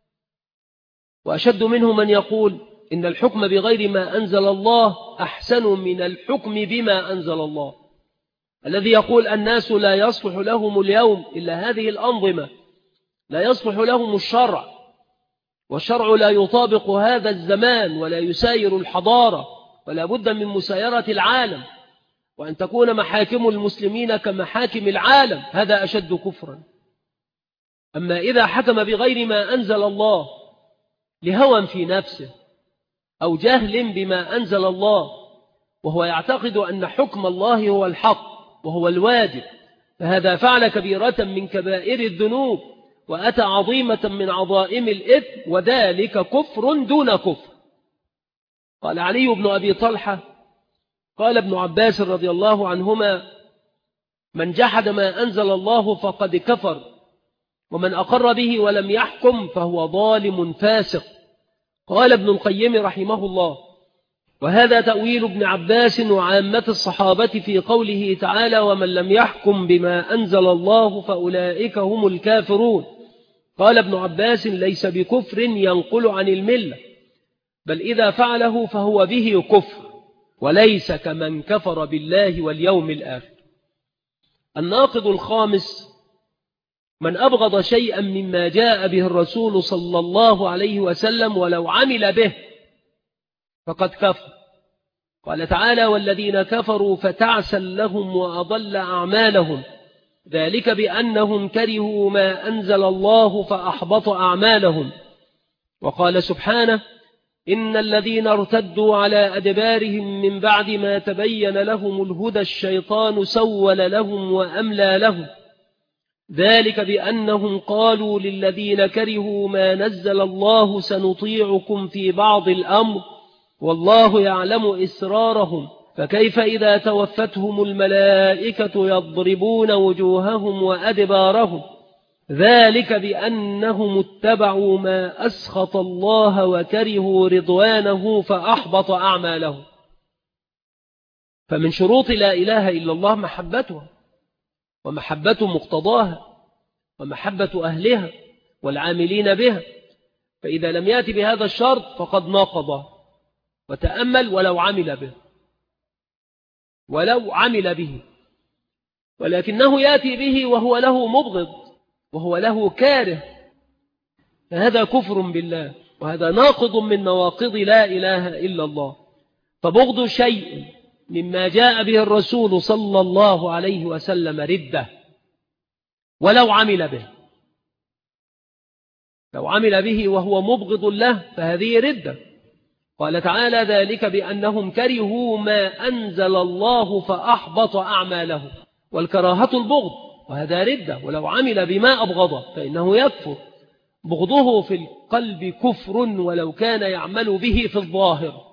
وأشد منه من يقول إن الحكم بغير ما أنزل الله أحسن من الحكم بما أنزل الله. الذي يقول الناس لا يصلح لهم اليوم إلا هذه الأنظمة، لا يصلح لهم الشرع، والشرع لا يطابق هذا الزمان ولا يساير الحضارة، ولا بد من مسايرة العالم وأن تكون محاكم المسلمين كمحاكم العالم، هذا أشد كفرا. أما إذا حكم بغير ما أنزل الله لهوى في نفسه أو جهل بما أنزل الله وهو يعتقد أن حكم الله هو الحق وهو الواجب، فهذا فعل كبيرة من كبائر الذنوب وأتى عظيمة من عظائم الإثم، وذلك كفر دون كفر. قال علي بن أبي طلحة قال ابن عباس رضي الله عنهما من جحد ما أنزل الله فقد كفر ومن أقر به ولم يحكم فهو ظالم فاسق. قال ابن القيم رحمه الله وهذا تأويل ابن عباس وعامة الصحابة في قوله تعالى ومن لم يحكم بما أنزل الله فأولئك هم الكافرون. قال ابن عباس ليس بكفر ينقل عن الملة، بل إذا فعله فهو به كفر، وليس كمن كفر بالله واليوم الآخر. الناقض الخامس: من أبغض شيئا مما جاء به الرسول صلى الله عليه وسلم ولو عمل به فقد كفر. قال تعالى: والذين كفروا فتعسا لهم وأضل أعمالهم ذلك بأنهم كرهوا ما أنزل الله فأحبط أعمالهم. وقال سبحانه: إن الذين ارتدوا على أدبارهم من بعد ما تبين لهم الهدى الشيطان سول لهم وأملى لهم ذلك بأنهم قالوا للذين كرهوا ما نزل الله سنطيعكم في بعض الأمر والله يعلم إسرارهم فكيف إذا توفتهم الملائكة يضربون وجوههم وأدبارهم ذلك بأنهم اتبعوا ما أسخط الله وكرهوا رضوانه فأحبط أعمالهم. فمن شروط لا إله إلا الله محبتها، ومحبة مقتضاها، ومحبة أهلها والعاملين بها، فإذا لم يأتي بهذا الشرط فقد ناقضه. وتأمل: ولو عمل به، ولو عمل به، ولكنه يأتي به وهو له مبغض وهو له كاره، فهذا كفر بالله، وهذا ناقض من نواقض لا إله إلا الله. فبغض شيء مما جاء به الرسول صلى الله عليه وسلم ردة ولو عمل به. لو عمل به وهو مبغض له فهذه ردة. قال تعالى: ذلك بأنهم كرهوا ما أنزل الله فأحبط أعمالهم. والكراهة البغض، وهذا ردة، ولو عمل بما أبغضه فإنه يكفر. بغضه في القلب كفر ولو كان يعمل به في الظاهر،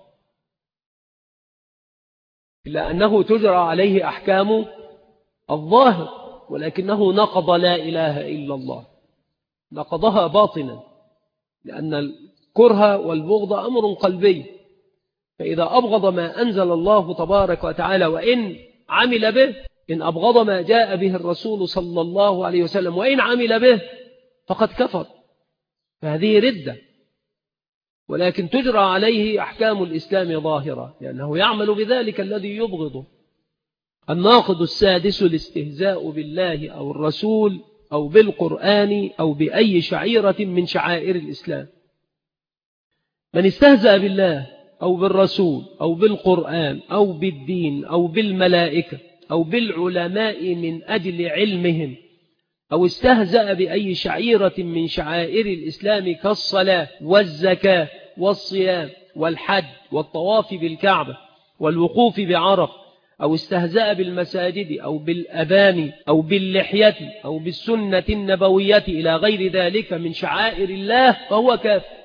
إلا أنه تجرى عليه أحكام الظاهر، ولكنه نقض لا إله إلا الله، نقضها باطنا، لأن الكره والبغض أمر قلبي. فإذا أبغض ما أنزل الله تبارك وتعالى وإن عمل به، إن أبغض ما جاء به الرسول صلى الله عليه وسلم وإن عمل به فقد كفر، فهذه ردة، ولكن تجرى عليه أحكام الإسلام ظاهرة، لأنه يعمل بذلك الذي يبغضه. الناقض السادس: الاستهزاء بالله أو الرسول أو بالقرآن أو بأي شعيرة من شعائر الإسلام. من استهزأ بالله أو بالرسول أو بالقرآن أو بالدين أو بالملائكة أو بالعلماء من أجل علمهم، أو استهزأ بأي شعيرة من شعائر الإسلام كالصلاة والزكاة والصيام والحج والطواف بالكعبة والوقوف بعرف، أو استهزأ بالمساجد أو بالأذان أو باللحية أو بالسنة النبوية إلى غير ذلك من شعائر الله، فهو كافر.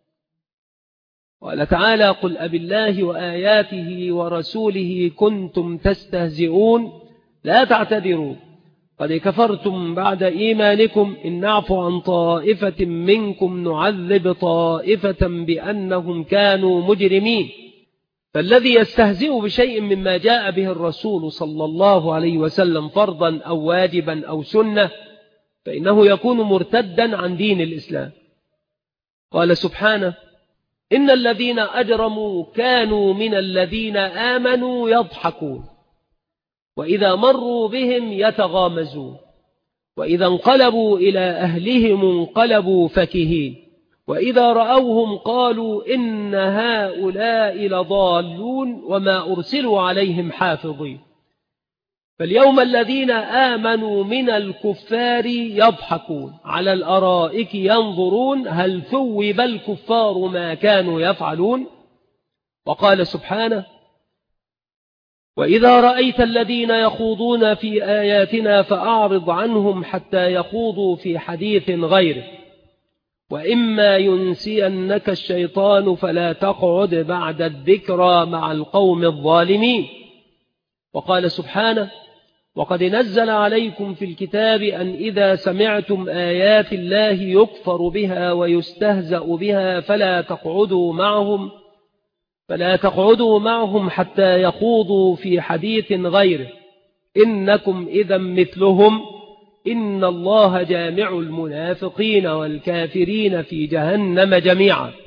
قال تعالى: قل أبالله وآياته ورسوله كنتم تستهزئون لا تعتذروا قد كفرتم بعد إيمانكم إن نعفو عن طائفة منكم نعذب طائفة بأنهم كانوا مجرمين. فالذي يستهزئ بشيء مما جاء به الرسول صلى الله عليه وسلم فرضا أو واجبا أو سنة فإنه يكون مرتدا عن دين الإسلام. قال سبحانه: إن الذين أجرموا كانوا من الذين آمنوا يضحكون وإذا مروا بهم يتغامزون وإذا انقلبوا إلى أهلهم انقلبوا فكهين وإذا رأوهم قالوا إن هؤلاء لضالون وما أرسلوا عليهم حافظين. فاليوم الذين آمنوا من الكفار يضحكون على الأرائك ينظرون هل ثوب الكفار ما كانوا يفعلون. وقال سبحانه: وإذا رأيت الذين يخوضون في آياتنا فأعرض عنهم حتى يخوضوا في حديث غيره وإما ينسينك الشيطان فلا تقعد بعد الذكرى مع القوم الظالمين. وقال سبحانه: وقد نزل عليكم في الكتاب أن إذا سمعتم آيات الله يكفر بها ويستهزأ بها فلا تقعدوا معهم فلا تقعدوا معهم حتى يخوضوا في حديث غيره إنكم إذا مثلهم إن الله جامع المنافقين والكافرين في جهنم جميعا.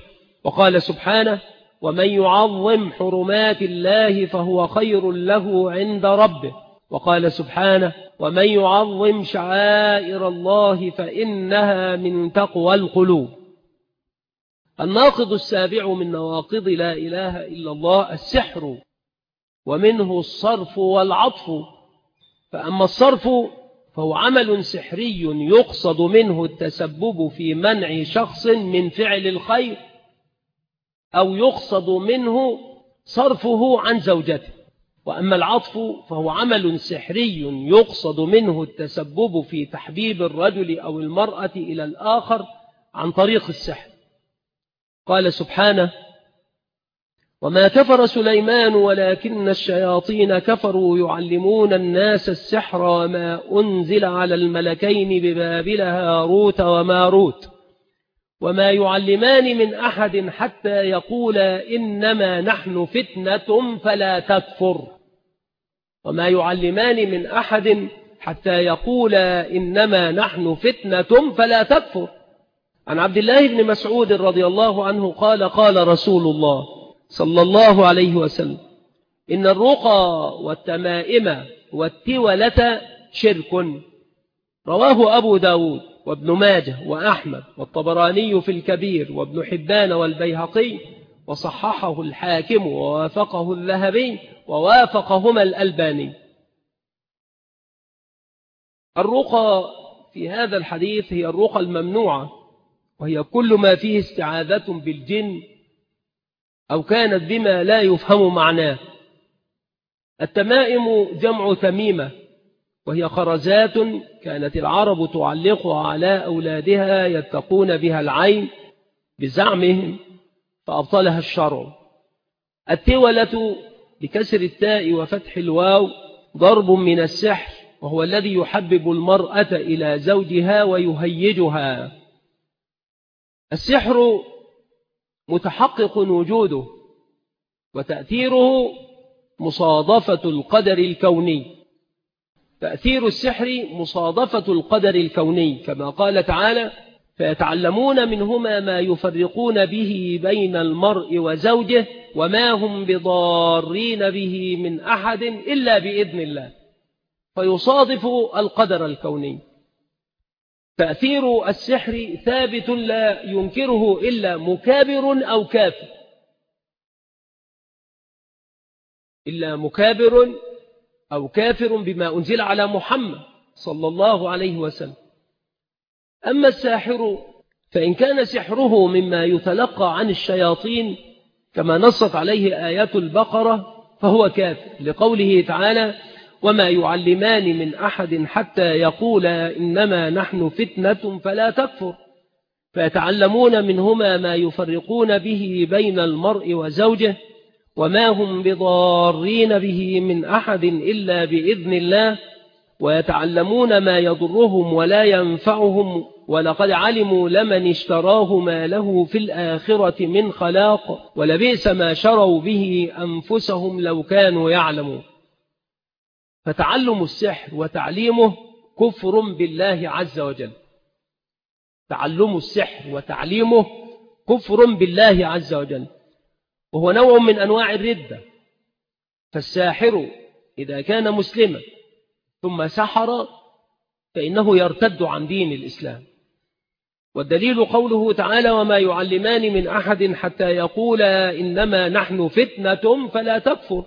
وقال سبحانه ومن يعظم حرمات الله فهو خير له عند ربه. وقال سبحانه ومن يعظم شعائر الله فإنها من تقوى القلوب. الناقض السابع من نواقض لا إله إلا الله السحر، ومنه الصرف والعطف. فأما الصرف فهو عمل سحري يقصد منه التسبب في منع شخص من فعل الخير، أو يقصد منه صرفه عن زوجته. وأما العطف فهو عمل سحري يقصد منه التسبب في تحبيب الرجل أو المرأة إلى الآخر عن طريق السحر. قال سبحانه وما كفر سليمان ولكن الشياطين كفروا يعلمون الناس السحر وما أنزل على الملكين ببابل هاروت وماروت وما يعلمان من أحد حتى يقولا إنما نحن فتنة فلا تكفر. وما يعلمان من أحد حتى يقولا إنما نحن فتنة فلا تكفر. عن عبد الله بن مسعود رضي الله عنه قال قال رسول الله صلى الله عليه وسلم إن الرقى والتمائم والتولة شرك. رواه أبو داود وابن ماجه وأحمد والطبراني في الكبير وابن حبان والبيهقي، وصححه الحاكم ووافقه الذهبي ووافقهما الألباني. الرقى في هذا الحديث هي الرقى الممنوعة، وهي كل ما فيه استعاذة بالجن أو كانت بما لا يفهم معناه. التمائم جمع تميمة، وهي خرزات كانت العرب تعلقها على أولادها يتقون بها العين بزعمهم فأبطلها الشرع. التولة بكسر التاء وفتح الواو ضرب من السحر، وهو الذي يحبب المرأة إلى زوجها ويهيجها. السحر متحقق وجوده وتأثيره مصادفة القدر الكوني. تأثير السحر مصادفة القدر الكوني، كما قال تعالى فيتعلمون منهما ما يفرقون به بين المرء وزوجه وما هم بضارين به من أحد إلا بإذن الله، فيصادف القدر الكوني. تأثير السحر ثابت لا ينكره إلا مكابر أو كافر، إلا مكابر أو كافر بما أنزل على محمد صلى الله عليه وسلم. أما الساحر فإن كان سحره مما يتلقى عن الشياطين كما نصت عليه آيات البقرة فهو كافر، لقوله تعالى وما يعلمان من أحد حتى يقولا إنما نحن فتنة فلا تكفر، فيتعلمون منهما ما يفرقون به بين المرء وزوجه وما هم بضارين به من أحد إلا بإذن الله، ويتعلمون ما يضرهم ولا ينفعهم ولقد علموا لمن اشتراه ما له في الآخرة من خلاق ولبئس ما شروا به أنفسهم لو كانوا يعلمون. فتعلم السحر وتعليمه كفر بالله عز وجل. تعلم السحر وتعليمه كفر بالله عز وجل، وهو نوع من أنواع الردة. فالساحر إذا كان مسلما ثم سحر فإنه يرتد عن دين الإسلام. والدليل قوله تعالى وما يعلمان من أحد حتى يقولا إنما نحن فتنة فلا تكفر.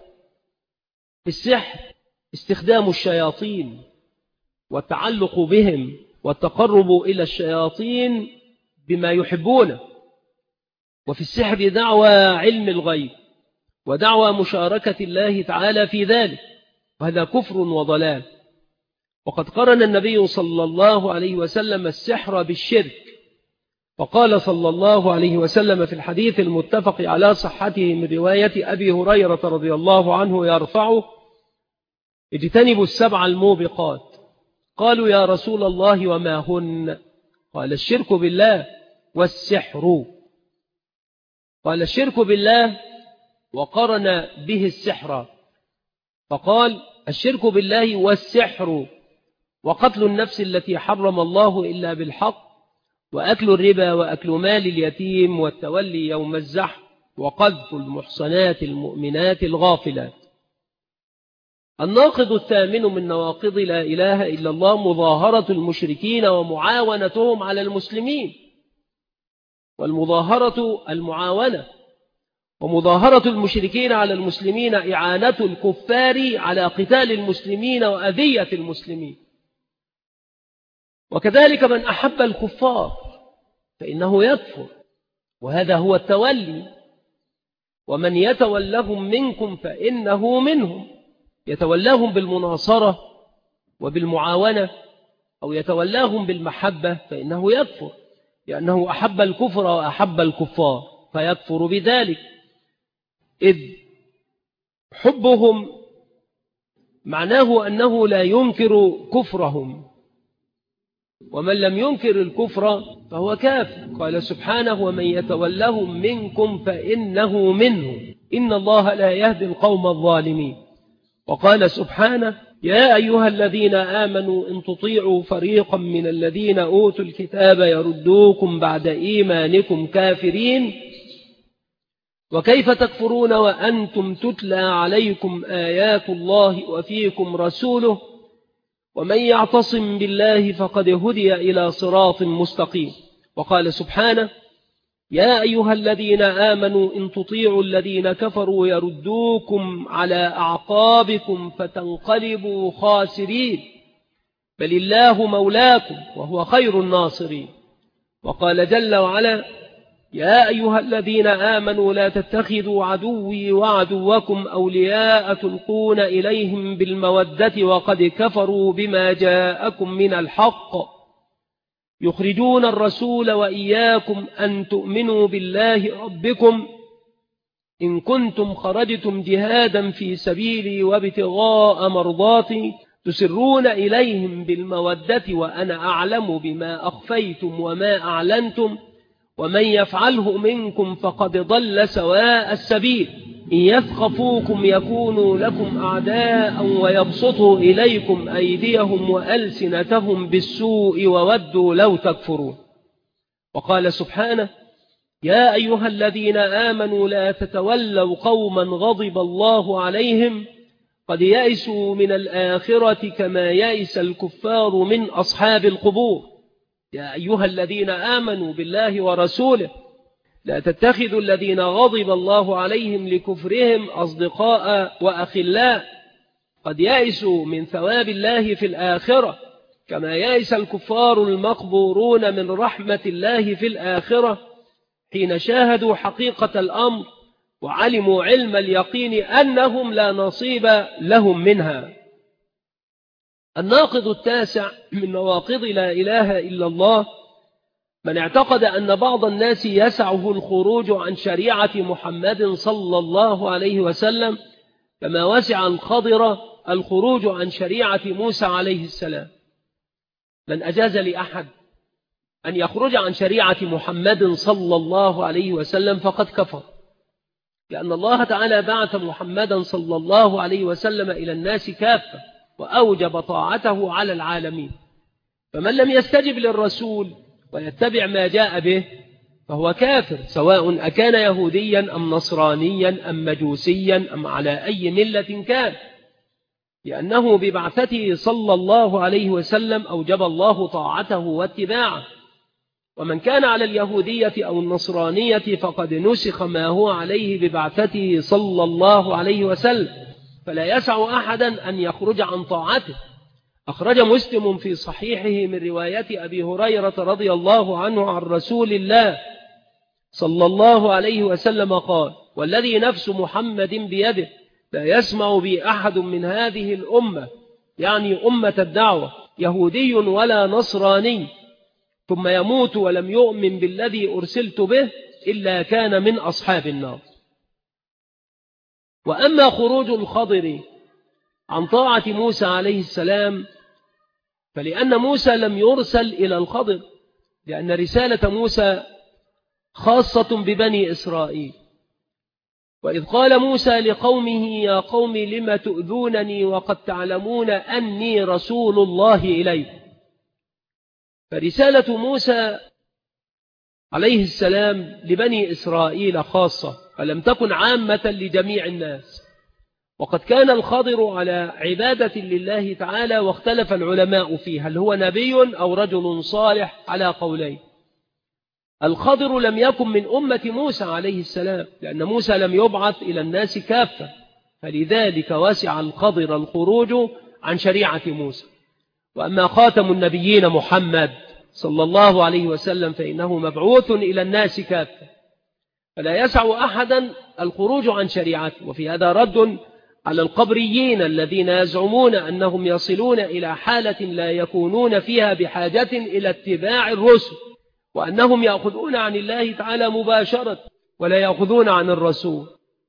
السحر استخدام الشياطين والتعلق بهم والتقرب إلى الشياطين بما يحبونه. وفي السحر دعوى علم الغيب ودعوى مشاركة الله تعالى في ذلك، وهذا كفر وضلال. وقد قرن النبي صلى الله عليه وسلم السحر بالشرك، وقال صلى الله عليه وسلم في الحديث المتفق على صحته من رواية أبي هريرة رضي الله عنه يرفعه اجتنبوا السبع الموبقات. قالوا يا رسول الله وما هن؟ قال الشرك بالله والسحر. قال الشرك بالله وقرن به السحر، فقال الشرك بالله والسحر وقتل النفس التي حرم الله إلا بالحق وأكل الربا وأكل مال اليتيم والتولي يوم الزحف وقذف المحصنات المؤمنات الغافلات. الناقض الثامن من نواقض لا إله إلا الله مظاهرة المشركين ومعاونتهم على المسلمين. والمظاهرة المعاونة، ومظاهرة المشركين على المسلمين إعانة الكفار على قتال المسلمين وأذية المسلمين. وكذلك من أحب الكفار فإنه يكفر، وهذا هو التولي. ومن يتولهم منكم فإنه منهم، يتولاهم بالمناصرة وبالمعاونة أو يتولاهم بالمحبة فإنه يكفر، لأنه أحب الكفر وأحب الكفار فيكفر بذلك، إذ حبهم معناه أنه لا ينكر كفرهم، ومن لم ينكر الكفر فهو كافر. قال سبحانه: ومن يتولهم منكم فإنه منهم إن الله لا يهدي القوم الظالمين. وقال سبحانه: يا أيها الذين آمنوا إن تطيعوا فريقا من الذين أوتوا الكتاب يردوكم بعد إيمانكم كافرين وكيف تكفرون وأنتم تتلى عليكم آيات الله وفيكم رسوله ومن يعتصم بالله فقد هدي إلى صراط مستقيم. وقال سبحانه: يا أيها الذين آمنوا إن تطيعوا الذين كفروا يردوكم على أعقابكم فتنقلبوا خاسرين بل الله مولاكم وهو خير الناصرين. وقال جل وعلا: يا أيها الذين آمنوا لا تتخذوا عدوي وعدوكم أولياء تلقون إليهم بالمودة وقد كفروا بما جاءكم من الحق يخرجون الرسول وإياكم أن تؤمنوا بالله ربكم إن كنتم خرجتم جهادا في سبيلي وابتغاء مرضاتي تسرون إليهم بالمودة وأنا أعلم بما أخفيتم وما أعلنتم ومن يفعله منكم فقد ضل سواء السبيل إن يثقفوكم يكونوا لكم أعداء ويبسطوا إليكم أيديهم وألسنتهم بالسوء وودوا لو تكفرون. وقال سبحانه: يا أيها الذين آمنوا لا تتولوا قوما غضب الله عليهم قد يئسوا من الآخرة كما يئس الكفار من أصحاب القبور. يا أيها الذين آمنوا بالله ورسوله لا تتخذوا الذين غضب الله عليهم لكفرهم أصدقاء وأخلاء قد يئسوا من ثواب الله في الآخرة كما يئس الكفار المقبورون من رحمة الله في الآخرة حين شاهدوا حقيقة الأمر وعلموا علم اليقين أنهم لا نصيب لهم منها. الناقض التاسع من نواقض لا إله إلا الله من اعتقد أن بعض الناس يسعه الخروج عن شريعة محمد صلى الله عليه وسلم كما وسع الخضر الخروج عن شريعة موسى عليه السلام. من أجاز لأحد أن يخرج عن شريعة محمد صلى الله عليه وسلم فقد كفر، لأن الله تعالى بعث محمدا صلى الله عليه وسلم إلى الناس كافة وأوجب طاعته على العالمين، فمن لم يستجب للرسول ويتبع ما جاء به فهو كافر، سواء أكان يهوديا أم نصرانيا أم مجوسيا أم على أي ملة كان، لأنه ببعثته صلى الله عليه وسلم أوجب الله طاعته واتباعه. ومن كان على اليهودية أو النصرانية فقد نسخ ما هو عليه ببعثته صلى الله عليه وسلم، فلا يسع أحدا أن يخرج عن طاعته. أخرج مسلم في صحيحه من رواية أبي هريرة رضي الله عنه عن رسول الله صلى الله عليه وسلم قال: والذي نفس محمد بيده لا يسمع بي أحد من هذه الأمة، يعني أمة الدعوة، يهودي ولا نصراني، ثم يموت ولم يؤمن بالذي أرسلت به إلا كان من أصحاب النار. وأما خروج الخضر عن طاعة موسى عليه السلام فلأن موسى لم يرسل إلى الخضر، لأن رسالة موسى خاصة ببني إسرائيل. وإذ قال موسى لقومه يا قوم لم تؤذونني وقد تعلمون أني رسول الله إليكم، فرسالة موسى عليه السلام لبني إسرائيل خاصة، فلم تكن عامة لجميع الناس. وقد كان الخضر على عبادة لله تعالى، واختلف العلماء فيه هل هو نبي أو رجل صالح على قولين. الخضر لم يكن من أمة موسى عليه السلام، لأن موسى لم يبعث إلى الناس كافة، فلذلك وسع الخضر الخروج عن شريعة موسى. وأما خاتم النبيين محمد صلى الله عليه وسلم فإنه مبعوث إلى الناس كافة، فلا يسع أحدا الخروج عن شريعته. وفي هذا رد على القبريين الذين يزعمون أنهم يصلون إلى حالة لا يكونون فيها بحاجة إلى اتباع الرسل، وأنهم يأخذون عن الله تعالى مباشرة ولا يأخذون عن الرسول،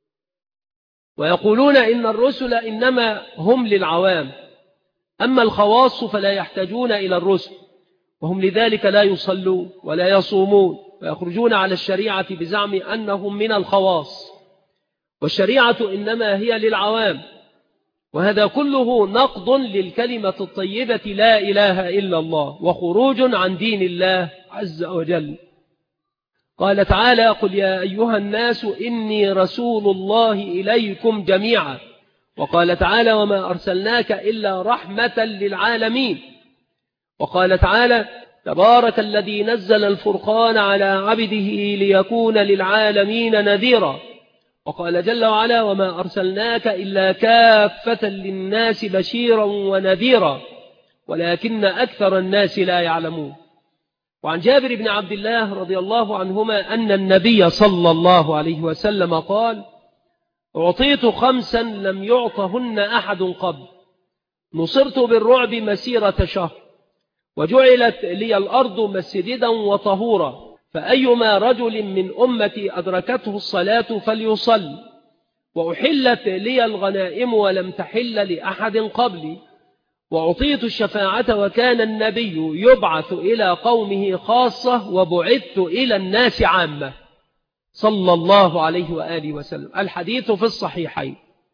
ويقولون إن الرسل إنما هم للعوام، أما الخواص فلا يحتاجون إلى الرسل، وهم لذلك لا يصلون ولا يصومون، ويخرجون على الشريعة بزعم أنهم من الخواص، والشريعة إنما هي للعوام. وهذا كله نقض للكلمة الطيبة لا إله إلا الله، وخروج عن دين الله عز وجل. قال تعالى: قل يا أيها الناس إني رسول الله إليكم جميعا. وقال تعالى: وما أرسلناك إلا رحمة للعالمين. وقال تعالى: تبارك الذي نزل الفرقان على عبده ليكون للعالمين نذيرا. وقال جل وعلا: وما أرسلناك إلا كافة للناس بشيرا ونذيرا ولكن أكثر الناس لا يعلمون. وعن جابر بن عبد الله رضي الله عنهما أن النبي صلى الله عليه وسلم قال: أعطيت خمسا لم يعطهن أحد قبل، نصرت بالرعب مسيرة شهر، وجعلت لي الأرض مسجدا وطهورا، فأيما رجل من أمتي أدركته الصلاة فليصل، وأحلت لي الغنائم ولم تحل لأحد قبلي، وأعطيت الشفاعة وكان النبي يبعث إلى قومه خاصة وبعثت إلى الناس عامة، صلى الله عليه وآله وسلم. الحديث في الصحيحين.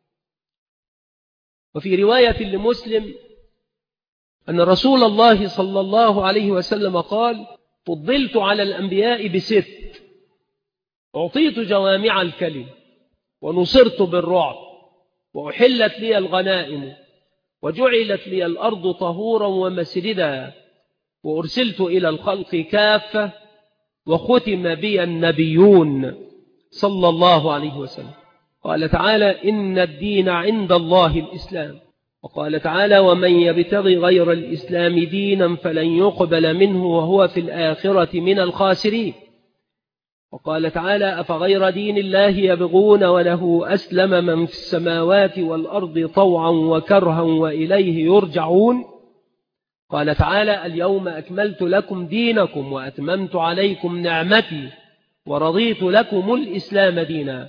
وفي رواية لمسلم أن رسول الله صلى الله عليه وسلم قال: فضلت على الأنبياء بست، أعطيت جوامع الكلم، ونصرت بالرعب، وأحلت لي الغنائم، وجعلت لي الأرض طهورا ومسجدا، وأرسلت إلى الخلق كافة، وختم بي النبيون، صلى الله عليه وسلم. قال تعالى: إن الدين عند الله الإسلام. وقال تعالى: ومن يبتغي غير الإسلام دينا فلن يقبل منه وهو في الآخرة من الخاسرين. وقال تعالى: أفغير دين الله يبغون وله أسلم من في السماوات والأرض طوعا وكرها وإليه يرجعون. قال تعالى: اليوم أكملت لكم دينكم وأتممت عليكم نعمتي ورضيت لكم الإسلام دينا.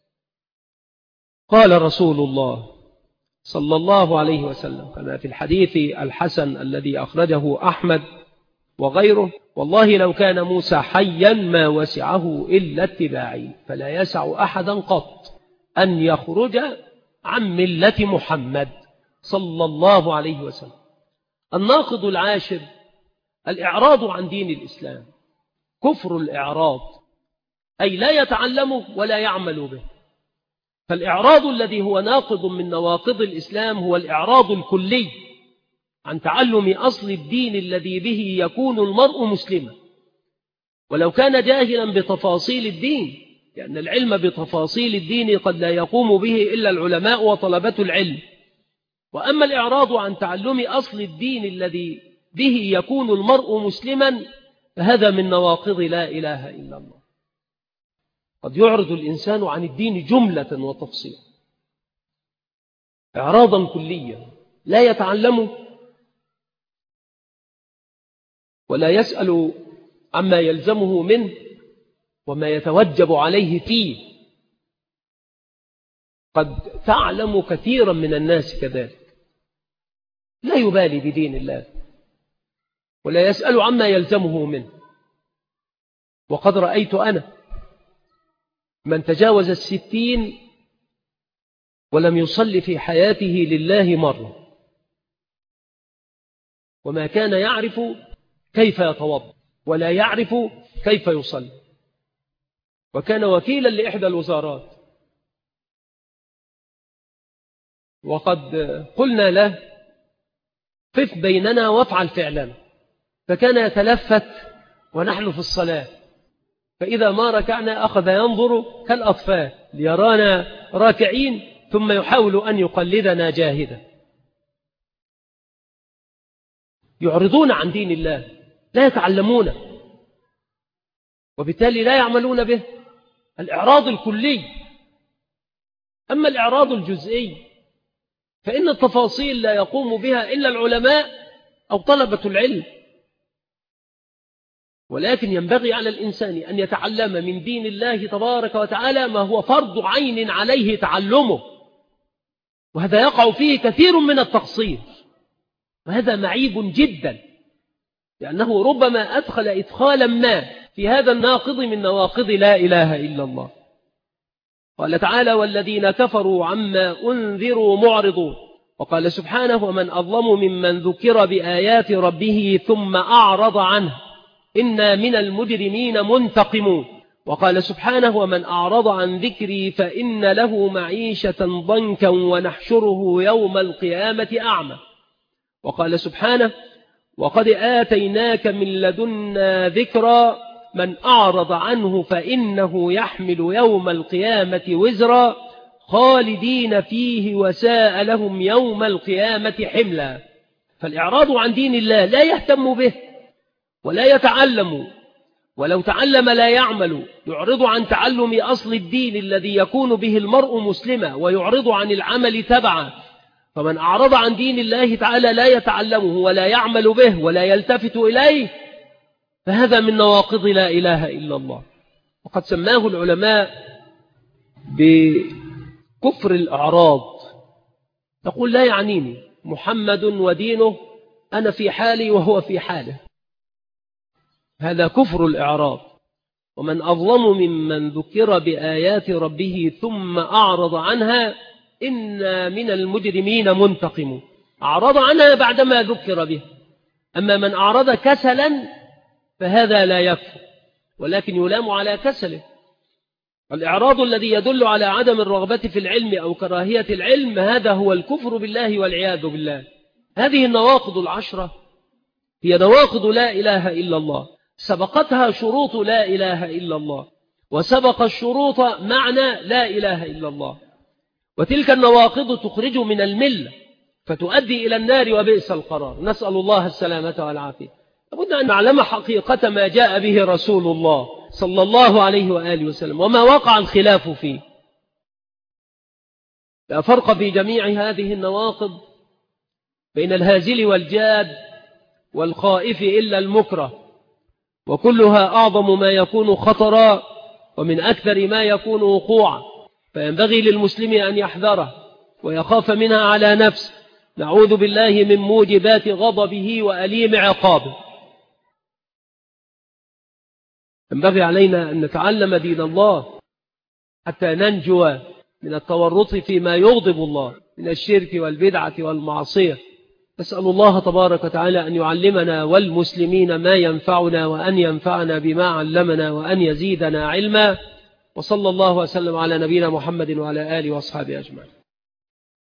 قال رسول الله صلى الله عليه وسلم كما في الحديث الحسن الذي أخرجه أحمد وغيره: والله لو كان موسى حيا ما وسعه إلا اتباعي، فلا يسع أحدا قط أن يخرج عن ملة محمد صلى الله عليه وسلم. الناقض العاشر الإعراض عن دين الإسلام، كفر الإعراض، أي لا يتعلمه ولا يعمل به. فالإعراض الذي هو ناقض من نواقض الإسلام هو الإعراض الكلي عن تعلم أصل الدين الذي به يكون المرء مسلما، ولو كان جاهلا بتفاصيل الدين، لأن العلم بتفاصيل الدين قد لا يقوم به إلا العلماء وطلبة العلم. وأما الإعراض عن تعلم أصل الدين الذي به يكون المرء مسلما فهذا من نواقض لا إله إلا الله. قد يعرض الإنسان عن الدين جملة وتفصيلا إعراضا كليا، لا يتعلمه ولا يسأل عما يلزمه منه وما يتوجب عليه فيه. قد تعلم كثيرا من الناس كذلك، لا يبالي بدين الله ولا يسأل عما يلزمه منه. وقد رأيت أنا من تجاوز الستين ولم يصلي في حياته لله مرة، وما كان يعرف كيف يتوضأ ولا يعرف كيف يصلي، وكان وكيلا لإحدى الوزارات. وقد قلنا له قف بيننا وافعل فعلنا، فكان يتلفت ونحن في الصلاة، فإذا ما ركعنا أخذ ينظر كالأطفال ليرانا راكعين ثم يحاول أن يقلدنا جاهدا. يعرضون عن دين الله، لا يتعلمون، وبالتالي لا يعملون به. الإعراض الكلي. أما الإعراض الجزئي فإن التفاصيل لا يقوم بها إلا العلماء أو طلبة العلم، ولكن ينبغي على الإنسان أن يتعلم من دين الله تبارك وتعالى ما هو فرض عين عليه تعلمه، وهذا يقع فيه كثير من التقصير، وهذا معيب جدا، لأنه ربما أدخل إدخالا ما في هذا الناقض من نواقض لا إله إلا الله. قال تعالى: والذين كفروا عما أنذروا معرضون. وقال سبحانه: ومن أظلم ممن ذكر بآيات ربه ثم أعرض عنه إنا من المجرمين منتقمون. وقال سبحانه: ومن أعرض عن ذكري فإن له معيشة ضنكا ونحشره يوم القيامة أعمى. وقال سبحانه: وقد آتيناك من لدنا ذكرا من أعرض عنه فإنه يحمل يوم القيامة وزرا خالدين فيه وساء لهم يوم القيامة حملا. فالإعراض عن دين الله لا يهتم به ولا يتعلم، ولو تعلم لا يعمل، يعرض عن تعلم أصل الدين الذي يكون به المرء مسلما، ويعرض عن العمل تبعا. فمن أعرض عن دين الله تعالى لا يتعلمه ولا يعمل به ولا يلتفت إليه، فهذا من نواقض لا إله إلا الله. وقد سماه العلماء بكفر الأعراض. تقول: لا يعنيني محمد ودينه، أنا في حالي وهو في حاله. هذا كفر الإعراض. ومن أظلم ممن ذكر بآيات ربه ثم أعرض عنها إنا من المجرمين منتقمون. أعرض عنها بعدما ذكر به. أما من أعرض كسلا فهذا لا يكفر، ولكن يلام على كسله. الإعراض الذي يدل على عدم الرغبة في العلم أو كراهية العلم، هذا هو الكفر بالله والعياذ بالله. هذه النواقض العشرة هي نواقض لا إله إلا الله، سبقتها شروط لا إله إلا الله، وسبق الشروط معنى لا إله إلا الله. وتلك النواقض تخرج من الملة فتؤدي إلى النار وبئس القرار. نسأل الله السلامة والعافية. لابد أن نعلم حقيقة ما جاء به رسول الله صلى الله عليه وآله وسلم وما وقع الخلاف فيه. لا فرق في جميع هذه النواقض بين الهازل والجاد والخائف إلا المكره، وكلها أعظم ما يكون خطرا ومن أكثر ما يكون وقوعا، فينبغي للمسلم أن يحذره ويخاف منها على نفسه. نعوذ بالله من موجبات غضبه وأليم عقابه. ينبغي علينا أن نتعلم دين الله حتى ننجو من التورط فيما يغضب الله من الشرك والبدعة والمعصية. نسأل الله تبارك وتعالى أن يعلمنا والمسلمين ما ينفعنا، وأن ينفعنا بما علمنا، وأن يزيدنا علما. وصلى الله وسلم على نبينا محمد وعلى آله وأصحابه أجمعين.